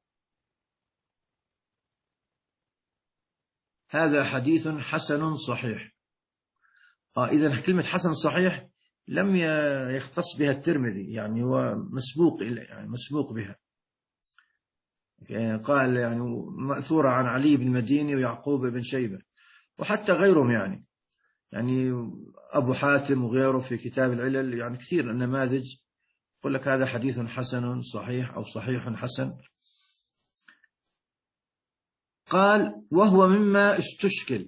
Speaker 1: هذا حديث حسن صحيح. آه إذن كلمة حسن صحيح لم يختص بها الترمذي، يعني هو مسبوق يعني مسبوق بها. يعني قال يعني مأثورة عن علي بن المديني ويعقوب بن شيبة، وحتى غيرهم، يعني يعني أبو حاتم وغيره في كتاب العلل، يعني كثير النماذج يقول لك هذا حديث حسن صحيح أو صحيح حسن. قال وهو مما استشكل،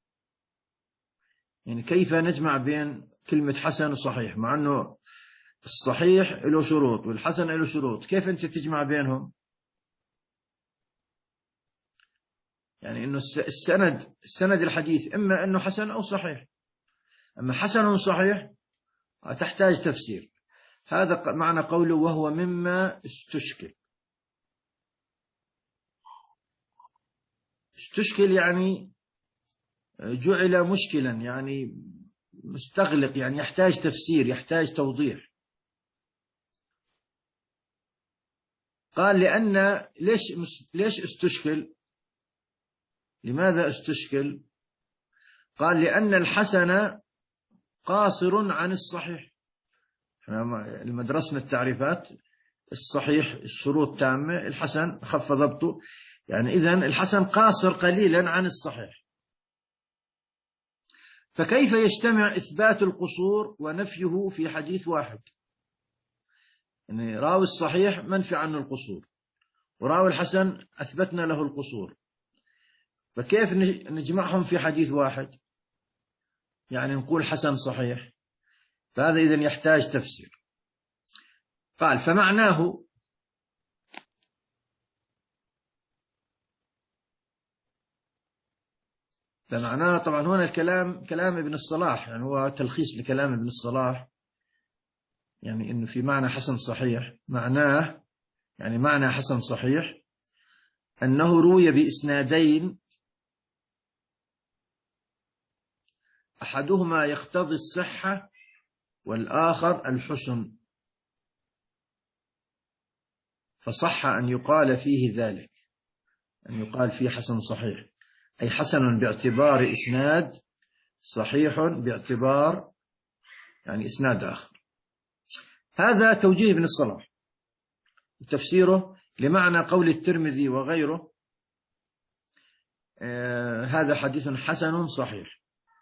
Speaker 1: يعني كيف نجمع بين كلمة حسن وصحيح، مع أنه الصحيح له شروط والحسن له شروط، كيف أنت تجمع بينهم؟ يعني أنه السند السند الحديث إما أنه حسن أو صحيح، أما حسن صحيح تحتاج تفسير. هذا معنى قوله وهو مما استشكل. استشكل يعني جعل مشكلا، يعني مستغلق، يعني يحتاج تفسير، يحتاج توضيح. قال لأن ليش ليش استشكل؟ لماذا استشكل؟ قال لأن الحسن قاصر عن الصحيح. احنا المدرسة التعريفات الصحيح الشروط تامة، الحسن خف ضبطه، يعني إذن الحسن قاصر قليلا عن الصحيح. فكيف يجتمع إثبات القصور ونفيه في حديث واحد؟ يعني راوي الصحيح منفي عنه القصور، وراوي الحسن أثبتنا له القصور، فكيف نجمعهم في حديث واحد؟ يعني نقول حسن صحيح، فهذا إذن يحتاج تفسير. قال فمعناه فمعناه طبعا هنا الكلام كلام ابن الصلاح، يعني هو تلخيص لكلام ابن الصلاح، يعني إنه في معنى حسن صحيح. معناه يعني معنى حسن صحيح أنه روي بإسنادين أحدهما يقتضي الصحة والآخر الحسن، فصح أن يقال فيه ذلك، أن يقال فيه حسن صحيح، أي حسن باعتبار إسناد، صحيح باعتبار يعني إسناد آخر. هذا توجيه ابن الصلاح تفسيره لمعنى قول الترمذي وغيره آه هذا حديث حسن صحيح.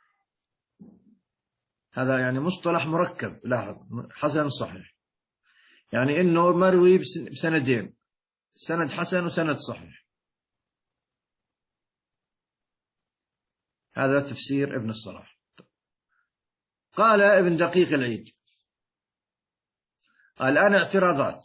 Speaker 1: هذا يعني مصطلح مركب، لاحظ، حسن صحيح، يعني إنه مروي بسندين، سند حسن وسند صحيح. هذا تفسير ابن الصلاح. قال ابن دقيق العيد الآن اعتراضات،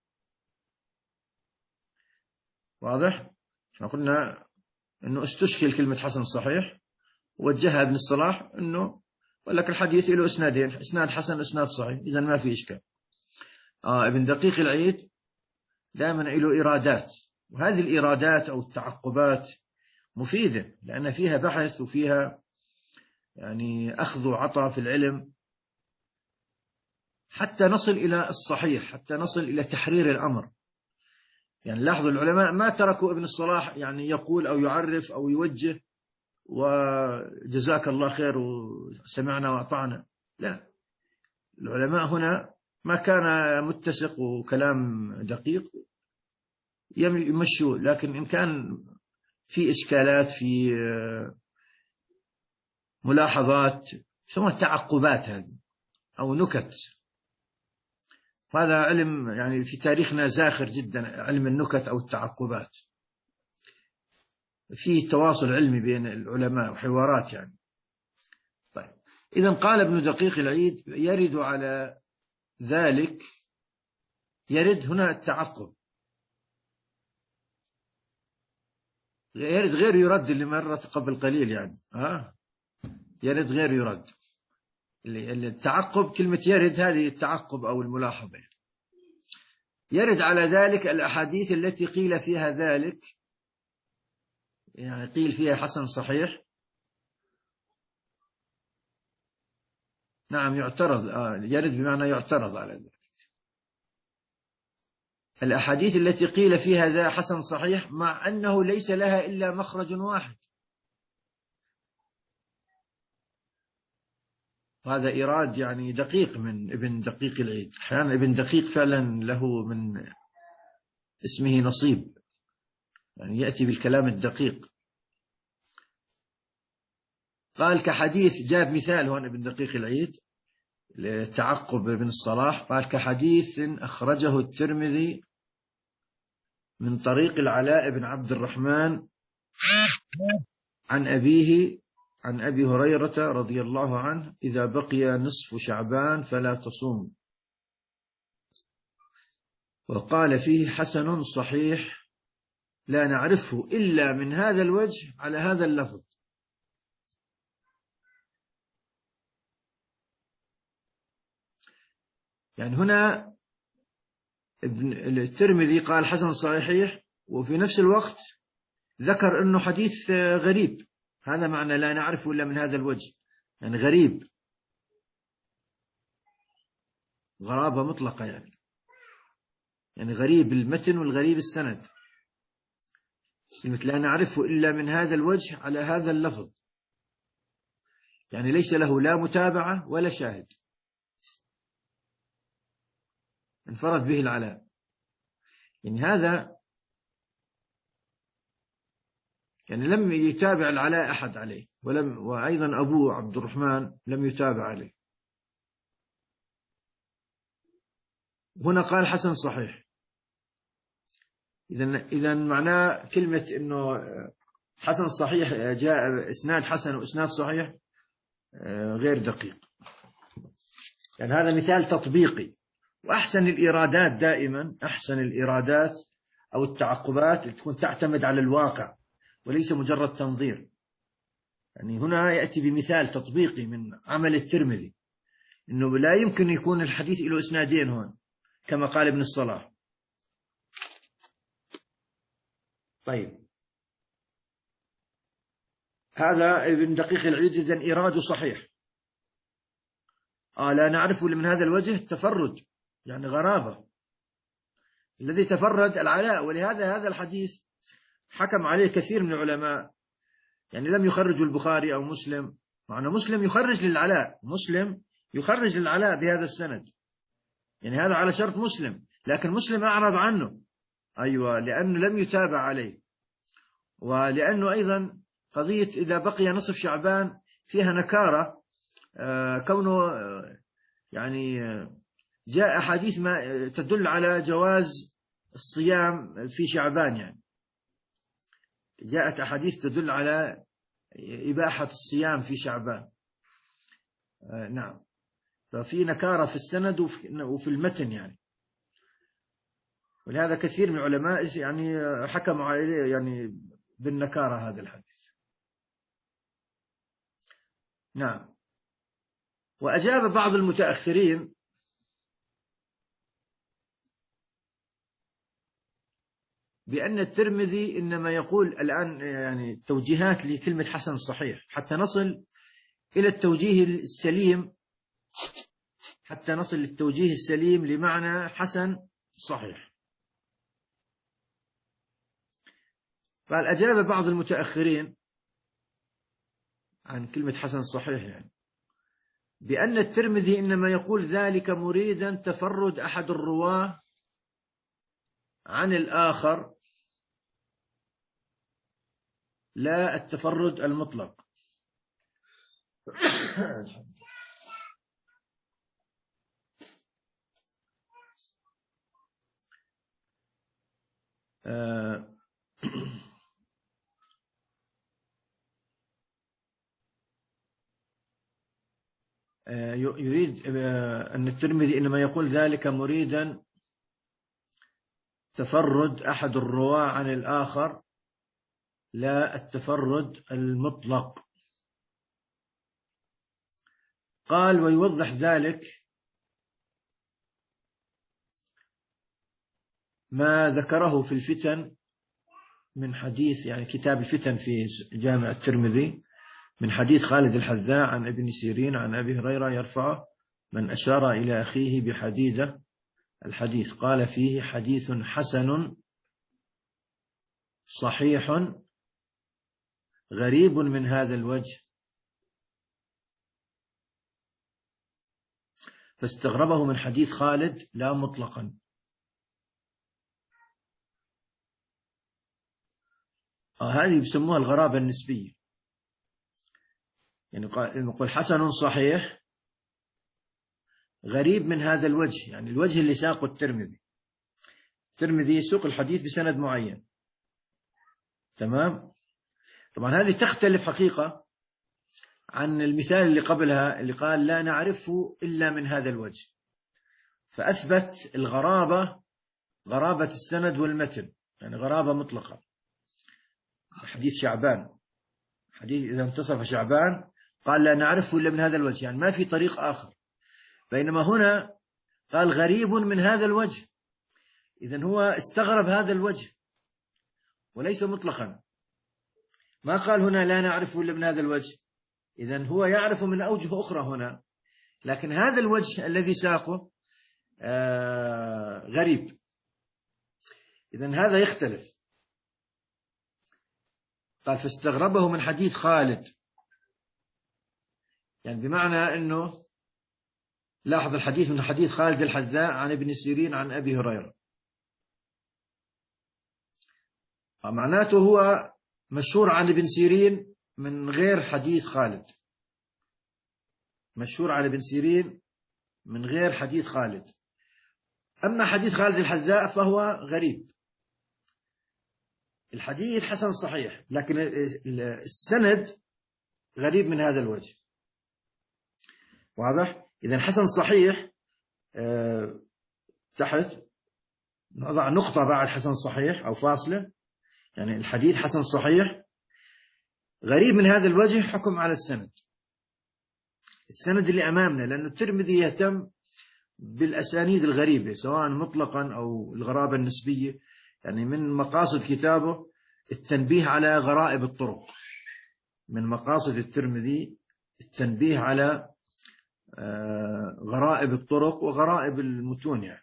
Speaker 1: واضح؟ احنا قلنا انه استشكل كلمة حسن صحيح، وجهها ابن الصلاح انه قال لك الحديث له اسنادين، اسناد حسن اسناد صحيح، اذا ما في اشكال. آه ابن دقيق العيد دائما له إرادات، وهذه الإرادات أو التعقبات مفيدة لأن فيها بحث وفيها يعني أخذ وعطاء في العلم حتى نصل إلى الصحيح، حتى نصل إلى تحرير الأمر. يعني لاحظوا العلماء ما تركوا ابن الصلاح يعني يقول أو يعرف أو يوجه وجزاك الله خير وسمعنا وأطعنا، لا، العلماء هنا ما كان متسق وكلام دقيق يمشوا، لكن إن كان في إشكالات، في ملاحظات، يسموها تعقبات هذه أو نكت. هذا علم يعني في تاريخنا زاخر جدا، علم النكت أو التعقبات، فيه تواصل علمي بين العلماء وحوارات يعني. طيب، إذن قال ابن دقيق العيد يرد على ذلك، يرد هنا التعقب، يرد غير يرد اللي مرت قبل قليل يعني، ها يرد غير يرد. اللي التعقب كلمة يرد هذه التعقب أو الملاحظة. يرد على ذلك الأحاديث التي قيل فيها ذلك، يعني قيل فيها حسن صحيح، نعم يعترض، آه يرد بمعنى يعترض على ذلك. الأحاديث التي قيل فيها ذا حسن صحيح مع أنه ليس لها إلا مخرج واحد. هذا إيراد يعني دقيق من ابن دقيق العيد. أحيانا ابن دقيق فعلا له من اسمه نصيب، يعني يأتي بالكلام الدقيق. قال كحديث، جاب مثال هون ابن دقيق العيد لتعقب ابن الصلاح، قال كحديث أخرجه الترمذي من طريق العلاء بن عبد الرحمن عن أبيه عن أبي هريرة رضي الله عنه إذا بقي نصف شعبان فلا تصوم، وقال فيه حسن صحيح لا نعرفه إلا من هذا الوجه على هذا اللفظ. يعني هنا ابن الترمذي قال حسن صحيح، وفي نفس الوقت ذكر أنه حديث غريب. هذا معنى لا نعرفه إلا من هذا الوجه، يعني غريب، غرابة مطلقة يعني، يعني غريب المتن والغريب السند. لا نعرفه إلا من هذا الوجه على هذا اللفظ، يعني ليس له لا متابعة ولا شاهد، انفرد به العلاء. يعني هذا يعني لم يتابع العلاء أحد عليه، ولم وأيضا أبوه عبد الرحمن لم يتابع عليه. هنا قال حسن صحيح، إذن إذن معناه كلمة إنه حسن صحيح جاء إسناد حسن وإسناد صحيح غير دقيق. يعني هذا مثال تطبيقي، وأحسن الإيرادات دائما، أحسن الإيرادات أو التعقبات تكون تعتمد على الواقع وليس مجرد تنظير. يعني هنا يأتي بمثال تطبيقي من عمل الترمذي، إنه لا يمكن يكون الحديث له إسنادين هون كما قال ابن الصلاح. طيب هذا ابن دقيق العيد إذن إيراده صحيح. آه لا نعرفه من هذا الوجه تفرد، يعني غرابة. الذي تفرد العلاء، ولهذا هذا الحديث حكم عليه كثير من العلماء، يعني لم يخرج البخاري أو مسلم، معنى مسلم يخرج للعلاء، مسلم يخرج للعلاء بهذا السند، يعني هذا على شرط مسلم، لكن مسلم أعرض عنه. أيوة، لأنه لم يتابع عليه، ولأنه أيضا قضية إذا بقي نصف شعبان فيها نكارة، آه كونه آه يعني آه جاء أحاديث ما تدل على جواز الصيام في شعبان، يعني جاءت أحاديث تدل على إباحة الصيام في شعبان. آه نعم، ففي نكارة في السند وفي المتن يعني، ولهذا كثير من العلماء يعني حكموا عليه يعني بالنكارة هذا الحديث. نعم. وأجاب بعض المتأخرين بأن الترمذي إنما يقول الآن يعني توجيهات لكلمة حسن صحيح حتى نصل إلى التوجيه السليم، حتى نصل للتوجيه السليم لمعنى حسن صحيح. قال أجاب بعض المتأخرين عن كلمة حسن صحيح يعني بأن الترمذي إنما يقول ذلك مريدا تفرد أحد الرواة عن الآخر، لا التفرد المطلق. آه يريد أن الترمذي إنما يقول ذلك مريدا تفرد أحد الرواة عن الآخر، لا التفرد المطلق. قال ويوضح ذلك ما ذكره في الفتن من حديث، يعني كتاب الفتن في جامع الترمذي، من حديث خالد الحذاء عن ابن سيرين عن أبي هريرة يرفعه: من أشار إلى أخيه بحديدة، الحديث قال فيه حديث حسن صحيح غريب من هذا الوجه، فاستغربه من حديث خالد لا مطلقا. آه هذه بسموها الغرابة النسبية، يعني نقول حسن صحيح غريب من هذا الوجه، يعني الوجه اللي ساقه الترمذي. الترمذي يسوق الحديث بسند معين، تمام. طبعا هذه تختلف حقيقة عن المثال اللي قبلها اللي قال لا نعرفه إلا من هذا الوجه، فأثبت الغرابة، غرابة السند والمتن، يعني غرابة مطلقة. حديث شعبان، حديث إذا انتصف شعبان قال لا نعرفه إلا من هذا الوجه، يعني ما في طريق آخر. بينما هنا قال غريب من هذا الوجه، إذن هو استغرب هذا الوجه وليس مطلقا. ما قال هنا لا نعرفه إلا من هذا الوجه، إذن هو يعرف من أوجه أخرى هنا، لكن هذا الوجه الذي ساقه آه غريب، إذن هذا يختلف. قال فاستغربه من حديث خالد، يعني بمعنى أنه لاحظ الحديث من حديث خالد الحذاء عن ابن سيرين عن أبي هريرة، معناته هو مشهور عن ابن سيرين من غير حديث خالد، مشهور عن ابن سيرين من غير حديث خالد. أما حديث خالد الحذاء فهو غريب. الحديث حسن صحيح لكن السند غريب من هذا الوجه، واضح؟ إذن حسن صحيح تحت نضع نقطة بعد حسن صحيح أو فاصلة، يعني الحديث حسن صحيح غريب من هذا الوجه، حكم على السند، السند اللي أمامنا، لأن الترمذي يهتم بالأسانيد الغريبة سواء مطلقا أو الغرابة النسبية. يعني من مقاصد كتابه التنبيه على غرائب الطرق، من مقاصد الترمذي التنبيه على غرائب الطرق وغرائب المتون. يعني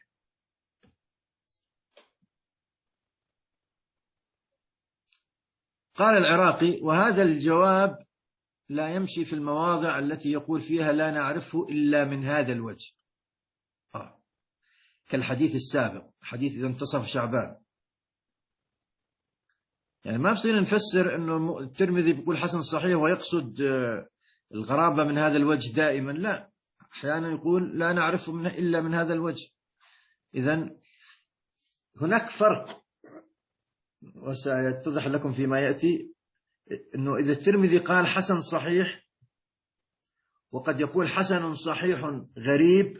Speaker 1: قال العراقي: وهذا الجواب لا يمشي في المواضع التي يقول فيها لا نعرفه إلا من هذا الوجه، آه. كالحديث السابق، حديث إذا انتصف شعبان. يعني ما بصير نفسر أنه الترمذي بيقول حسن صحيح ويقصد الغرابة من هذا الوجه دائما، لا، أحيانا يقول لا نعرفه من إلا من هذا الوجه. إذن هناك فرق، وسيتضح لكم فيما يأتي، أنه إذا الترمذي قال حسن صحيح وقد يقول حسن صحيح غريب،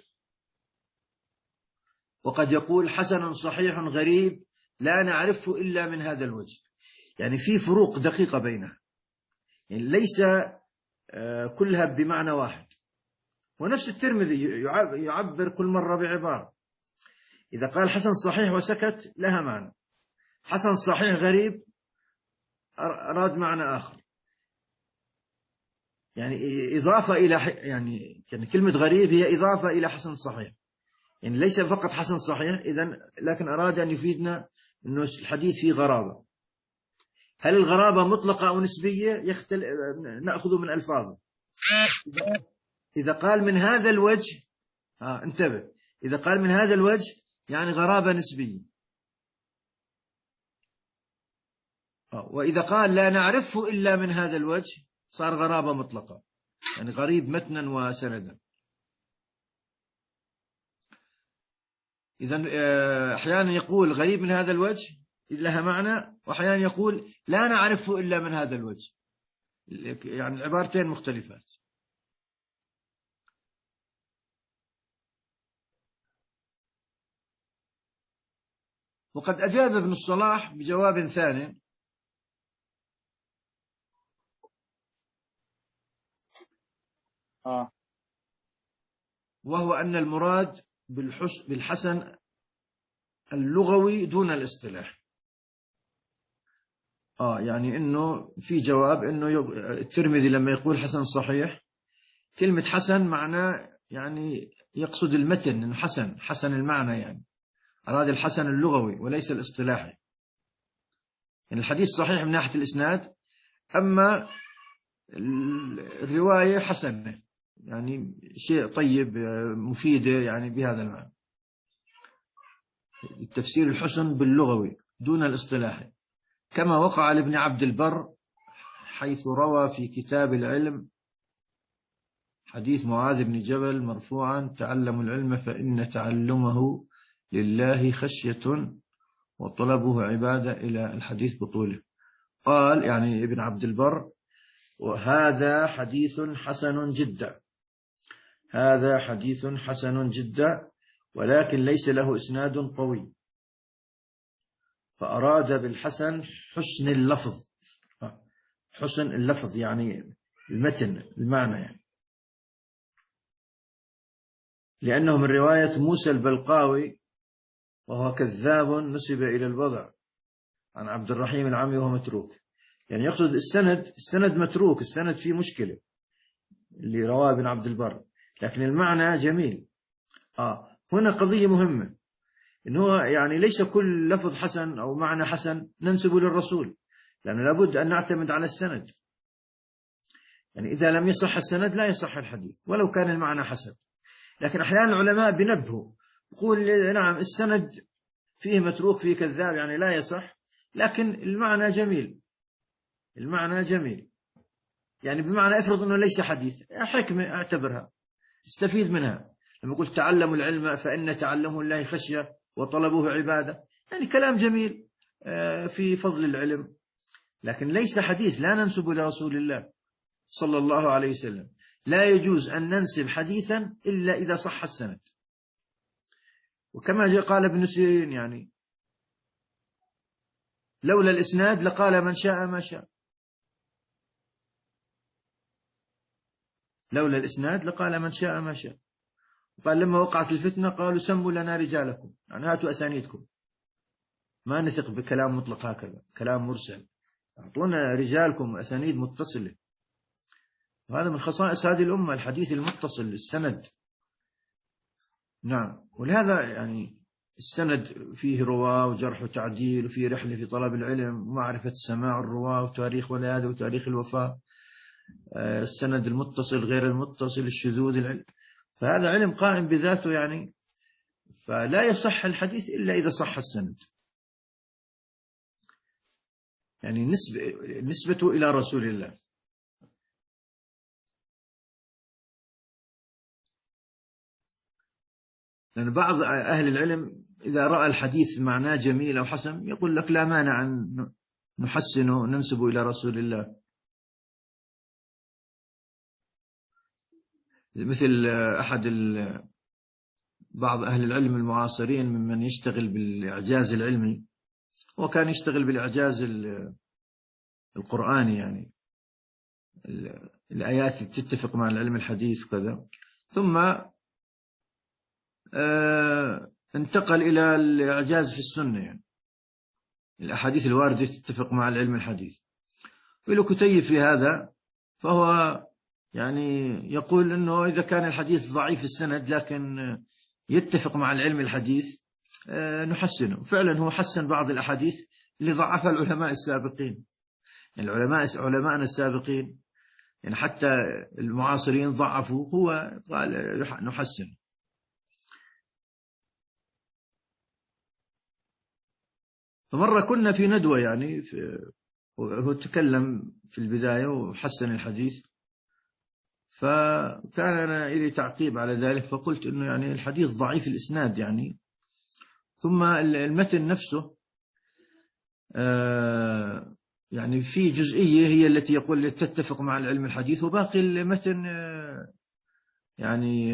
Speaker 1: وقد يقول حسن صحيح غريب لا نعرفه إلا من هذا الوجه. يعني في فروق دقيقة بينها، يعني ليس كلها بمعنى واحد. ونفس الترمذي يعبر كل مرة بعبارة، إذا قال حسن صحيح وسكت لها معنى، حسن صحيح غريب أراد معنى آخر. يعني إضافة إلى يعني يعني كلمة غريب هي إضافة إلى حسن صحيح، يعني ليس فقط حسن صحيح إذن، لكن أراد أن يفيدنا أنه الحديث فيه غرابة. هل الغرابة مطلقة أو نسبية؟ يختل... نأخذ من ألفاظه. إذا قال من هذا الوجه، آه انتبه، إذا قال من هذا الوجه يعني غرابة نسبية. آه. وإذا قال لا نعرفه إلا من هذا الوجه صار غرابة مطلقة، يعني غريب متنا وسندا. إذن أحيانا يقول غريب من هذا الوجه لها معنى، وأحيانا يقول لا نعرفه إلا من هذا الوجه، يعني العبارتين مختلفات. وقد أجاب ابن الصلاح بجواب ثاني،
Speaker 2: آه.
Speaker 1: وهو أن المراد بالحسن اللغوي دون الاصطلاح. آه يعني إنه في جواب إنه الترمذي لما يقول حسن صحيح، كلمة حسن معناه يعني يقصد المتن، إنه حسن حسن المعنى، يعني أراد الحسن اللغوي وليس الاصطلاحي. يعني الحديث صحيح من ناحية الإسناد، أما الرواية حسنة، يعني شيء طيب مفيدة، يعني بهذا المعنى. التفسير الحسن باللغوي دون الاصطلاحي، كما وقع لابن عبد البر حيث روى في كتاب العلم حديث معاذ بن جبل مرفوعا: تعلموا العلم فإن تعلمه لله خشية وطلبه عبادة، إلى الحديث بطوله. قال يعني ابن عبد البر: وهذا حديث حسن جدا، هذا حديث حسن جدا، ولكن ليس له إسناد قوي. فأراد بالحسن حسن اللفظ، حسن اللفظ يعني المتن المعنى، يعني لأنه من رواية موسى البلقاوي وهو كذاب نسب إلى الوضع عن عبد الرحيم العمي وهو متروك. يعني يقصد السند، السند متروك، السند فيه مشكلة اللي رواه ابن عبد البر، لكن المعنى جميل. آه هنا قضية مهمة، إنه يعني ليس كل لفظ حسن أو معنى حسن ننسبه للرسول، لأنه لابد أن نعتمد على السند. يعني إذا لم يصح السند لا يصح الحديث ولو كان المعنى حسن. لكن أحيانا العلماء بنبهوا، يقول نعم السند فيه متروك فيه كذاب، يعني لا يصح، لكن المعنى جميل، المعنى جميل، يعني بمعنى افرض أنه ليس حديث، حكمة اعتبرها، استفيد منها. لما يقول تعلموا العلم فإن تعلمه الله خشية وطلبوه عبادة، يعني كلام جميل في فضل العلم، لكن ليس حديث، لا ننسب لرسول الله صلى الله عليه وسلم. لا يجوز أن ننسب حديثا إلا إذا صح السند. وكما جاء قال ابن سيرين يعني لولا الإسناد لقال من شاء ما شاء، لولا الإسناد لقال من شاء ما شاء. قال لما وقعت الفتنة قالوا سموا لنا رجالكم، يعني هاتوا أسانيدكم، ما نثق بكلام مطلق هكذا، كلام مرسل، أعطونا رجالكم أسانيد متصلة. وهذا من خصائص هذه الأمة، الحديث المتصل السند. نعم. ولهذا يعني السند فيه رواة وجرح وتعديل، وفيه رحلة في طلب العلم ومعرفة السماع الرواة وتاريخ ولادة وتاريخ الوفاة، السند المتصل غير المتصل، الشذوذ العلم. فهذا علم قائم بذاته يعني. فلا يصح الحديث إلا إذا صح السند، يعني نسبة نسبته إلى رسول الله. لأن بعض أهل العلم إذا رأى الحديث معناه جميل أو حسن يقول لك لا مانع أن نحسنه ننسبه إلى رسول الله. مثل أحد بعض أهل العلم المعاصرين ممن يشتغل بالإعجاز العلمي، وكان يشتغل بالإعجاز القرآني، يعني الآيات تتفق مع العلم الحديث وكذا، ثم انتقل إلى الإعجاز في السنة، يعني الأحاديث الواردة تتفق مع العلم الحديث. وله كتيب في هذا، فهو يعني يقول أنه إذا كان الحديث ضعيف السند لكن يتفق مع العلم الحديث نحسنه. فعلا هو حسن بعض الأحاديث اللي ضعفها العلماء السابقين، يعني العلماء علماءنا السابقين يعني حتى المعاصرين ضعفوا، هو قال نحسن. فمرة كنا في ندوة يعني هو تكلم في البداية وحسن الحديث، فكان أنا إلي تعقيب على ذلك، فقلت إنه يعني الحديث ضعيف الإسناد يعني، ثم المتن نفسه آه يعني في جزئية هي التي يقول تتفق مع العلم الحديث، وباقي المتن آه يعني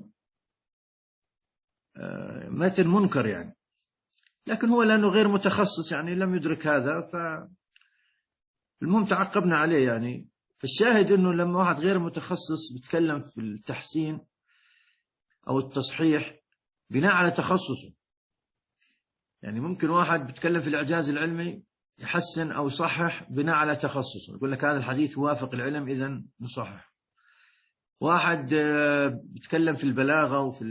Speaker 1: آه متن منكر يعني. لكن هو لأنه غير متخصص يعني لم يدرك هذا، فالمهم تعقبنا عليه يعني. فالشاهد أنه لما واحد غير متخصص بيتكلم في التحسين أو التصحيح بناء على تخصصه، يعني ممكن واحد بيتكلم في الإعجاز العلمي يحسن أو يصحح بناء على تخصصه، يقول لك هذا الحديث وافق العلم إذن نصحح. واحد بيتكلم في البلاغة وفي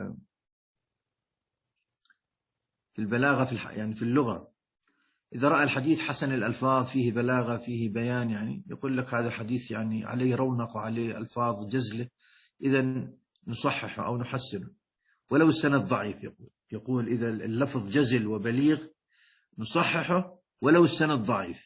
Speaker 1: في البلاغة في الح... يعني في اللغة، إذا رأى الحديث حسن الألفاظ فيه بلاغة فيه بيان، يعني يقول لك هذا الحديث يعني عليه رونق وعليه ألفاظ جزلة إذن نصححه أو نحسنه، ولو السند ضعيف. يقول يقول إذا اللفظ جزل وبليغ نصححه ولو السند ضعيف.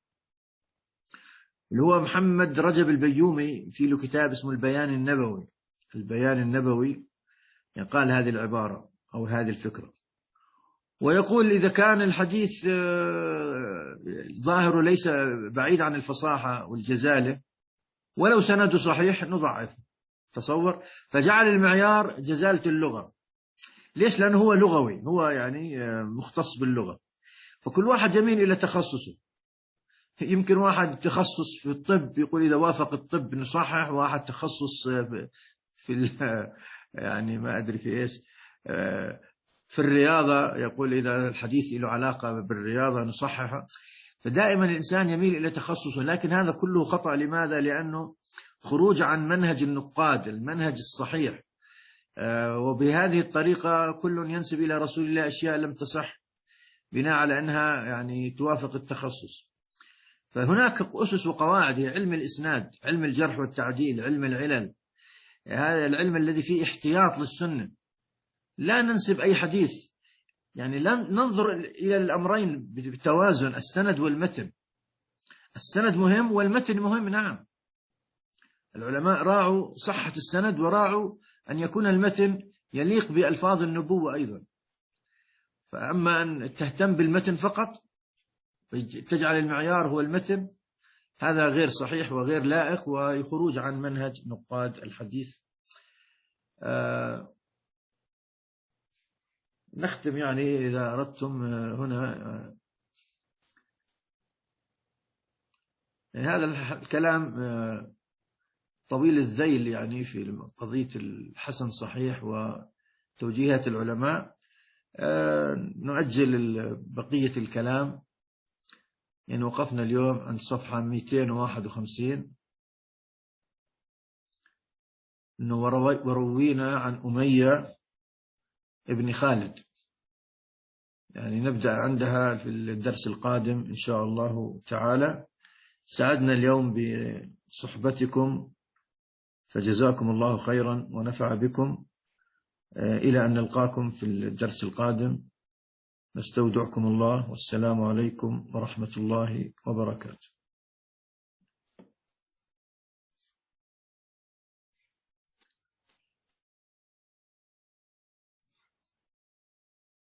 Speaker 1: اللي هو محمد رجب البيومي في له كتاب اسمه البيان النبوي، البيان النبوي يعني قال هذه العبارة أو هذه الفكرة، ويقول إذا كان الحديث ظاهره ليس بعيد عن الفصاحة والجزالة ولو سنده صحيح نضعف. تصور، فجعل المعيار جزالة اللغة. ليش؟ لأنه هو لغوي، هو يعني مختص باللغة، فكل واحد يميل إلى تخصصه. يمكن واحد تخصص في الطب يقول إذا وافق الطب نصحح، واحد تخصص في, في يعني ما أدري في إيش في الرياضة يقول إذا الحديث له علاقة بالرياضة نصححه. فدائما الإنسان يميل إلى تخصصه، لكن هذا كله خطأ. لماذا؟ لأنه خروج عن منهج النقاد، المنهج الصحيح، وبهذه الطريقة كل ينسب إلى رسول الله أشياء لم تصح بناء على أنها يعني توافق التخصص. فهناك أسس وقواعد، هي علم الإسناد، علم الجرح والتعديل، علم العلل، هذا العلم الذي فيه احتياط للسنة. لا ننسب أي حديث، يعني لا ننظر إلى الأمرين بالتوازن، السند والمتن. السند مهم والمتن مهم، نعم. العلماء راعوا صحة السند وراعوا أن يكون المتن يليق بألفاظ النبوة أيضا. فأما أن تهتم بالمتن فقط تجعل المعيار هو المتن، هذا غير صحيح وغير لائق ويخرج عن منهج نقاد الحديث. آه نختم يعني إذا أردتم هنا. يعني هذا الكلام طويل الذيل يعني في قضية الحسن صحيح وتوجيهات العلماء. نؤجل بقية الكلام. يعني وقفنا اليوم عند صفحة مئتين وواحد وخمسين، إنه وروينا عن أمية ابن خالد. يعني نبدأ عندها في الدرس القادم إن شاء الله تعالى. سعدنا اليوم بصحبتكم، فجزاكم الله خيرا ونفع بكم. إلى أن نلقاكم في الدرس القادم، نستودعكم الله، والسلام عليكم ورحمة الله وبركاته.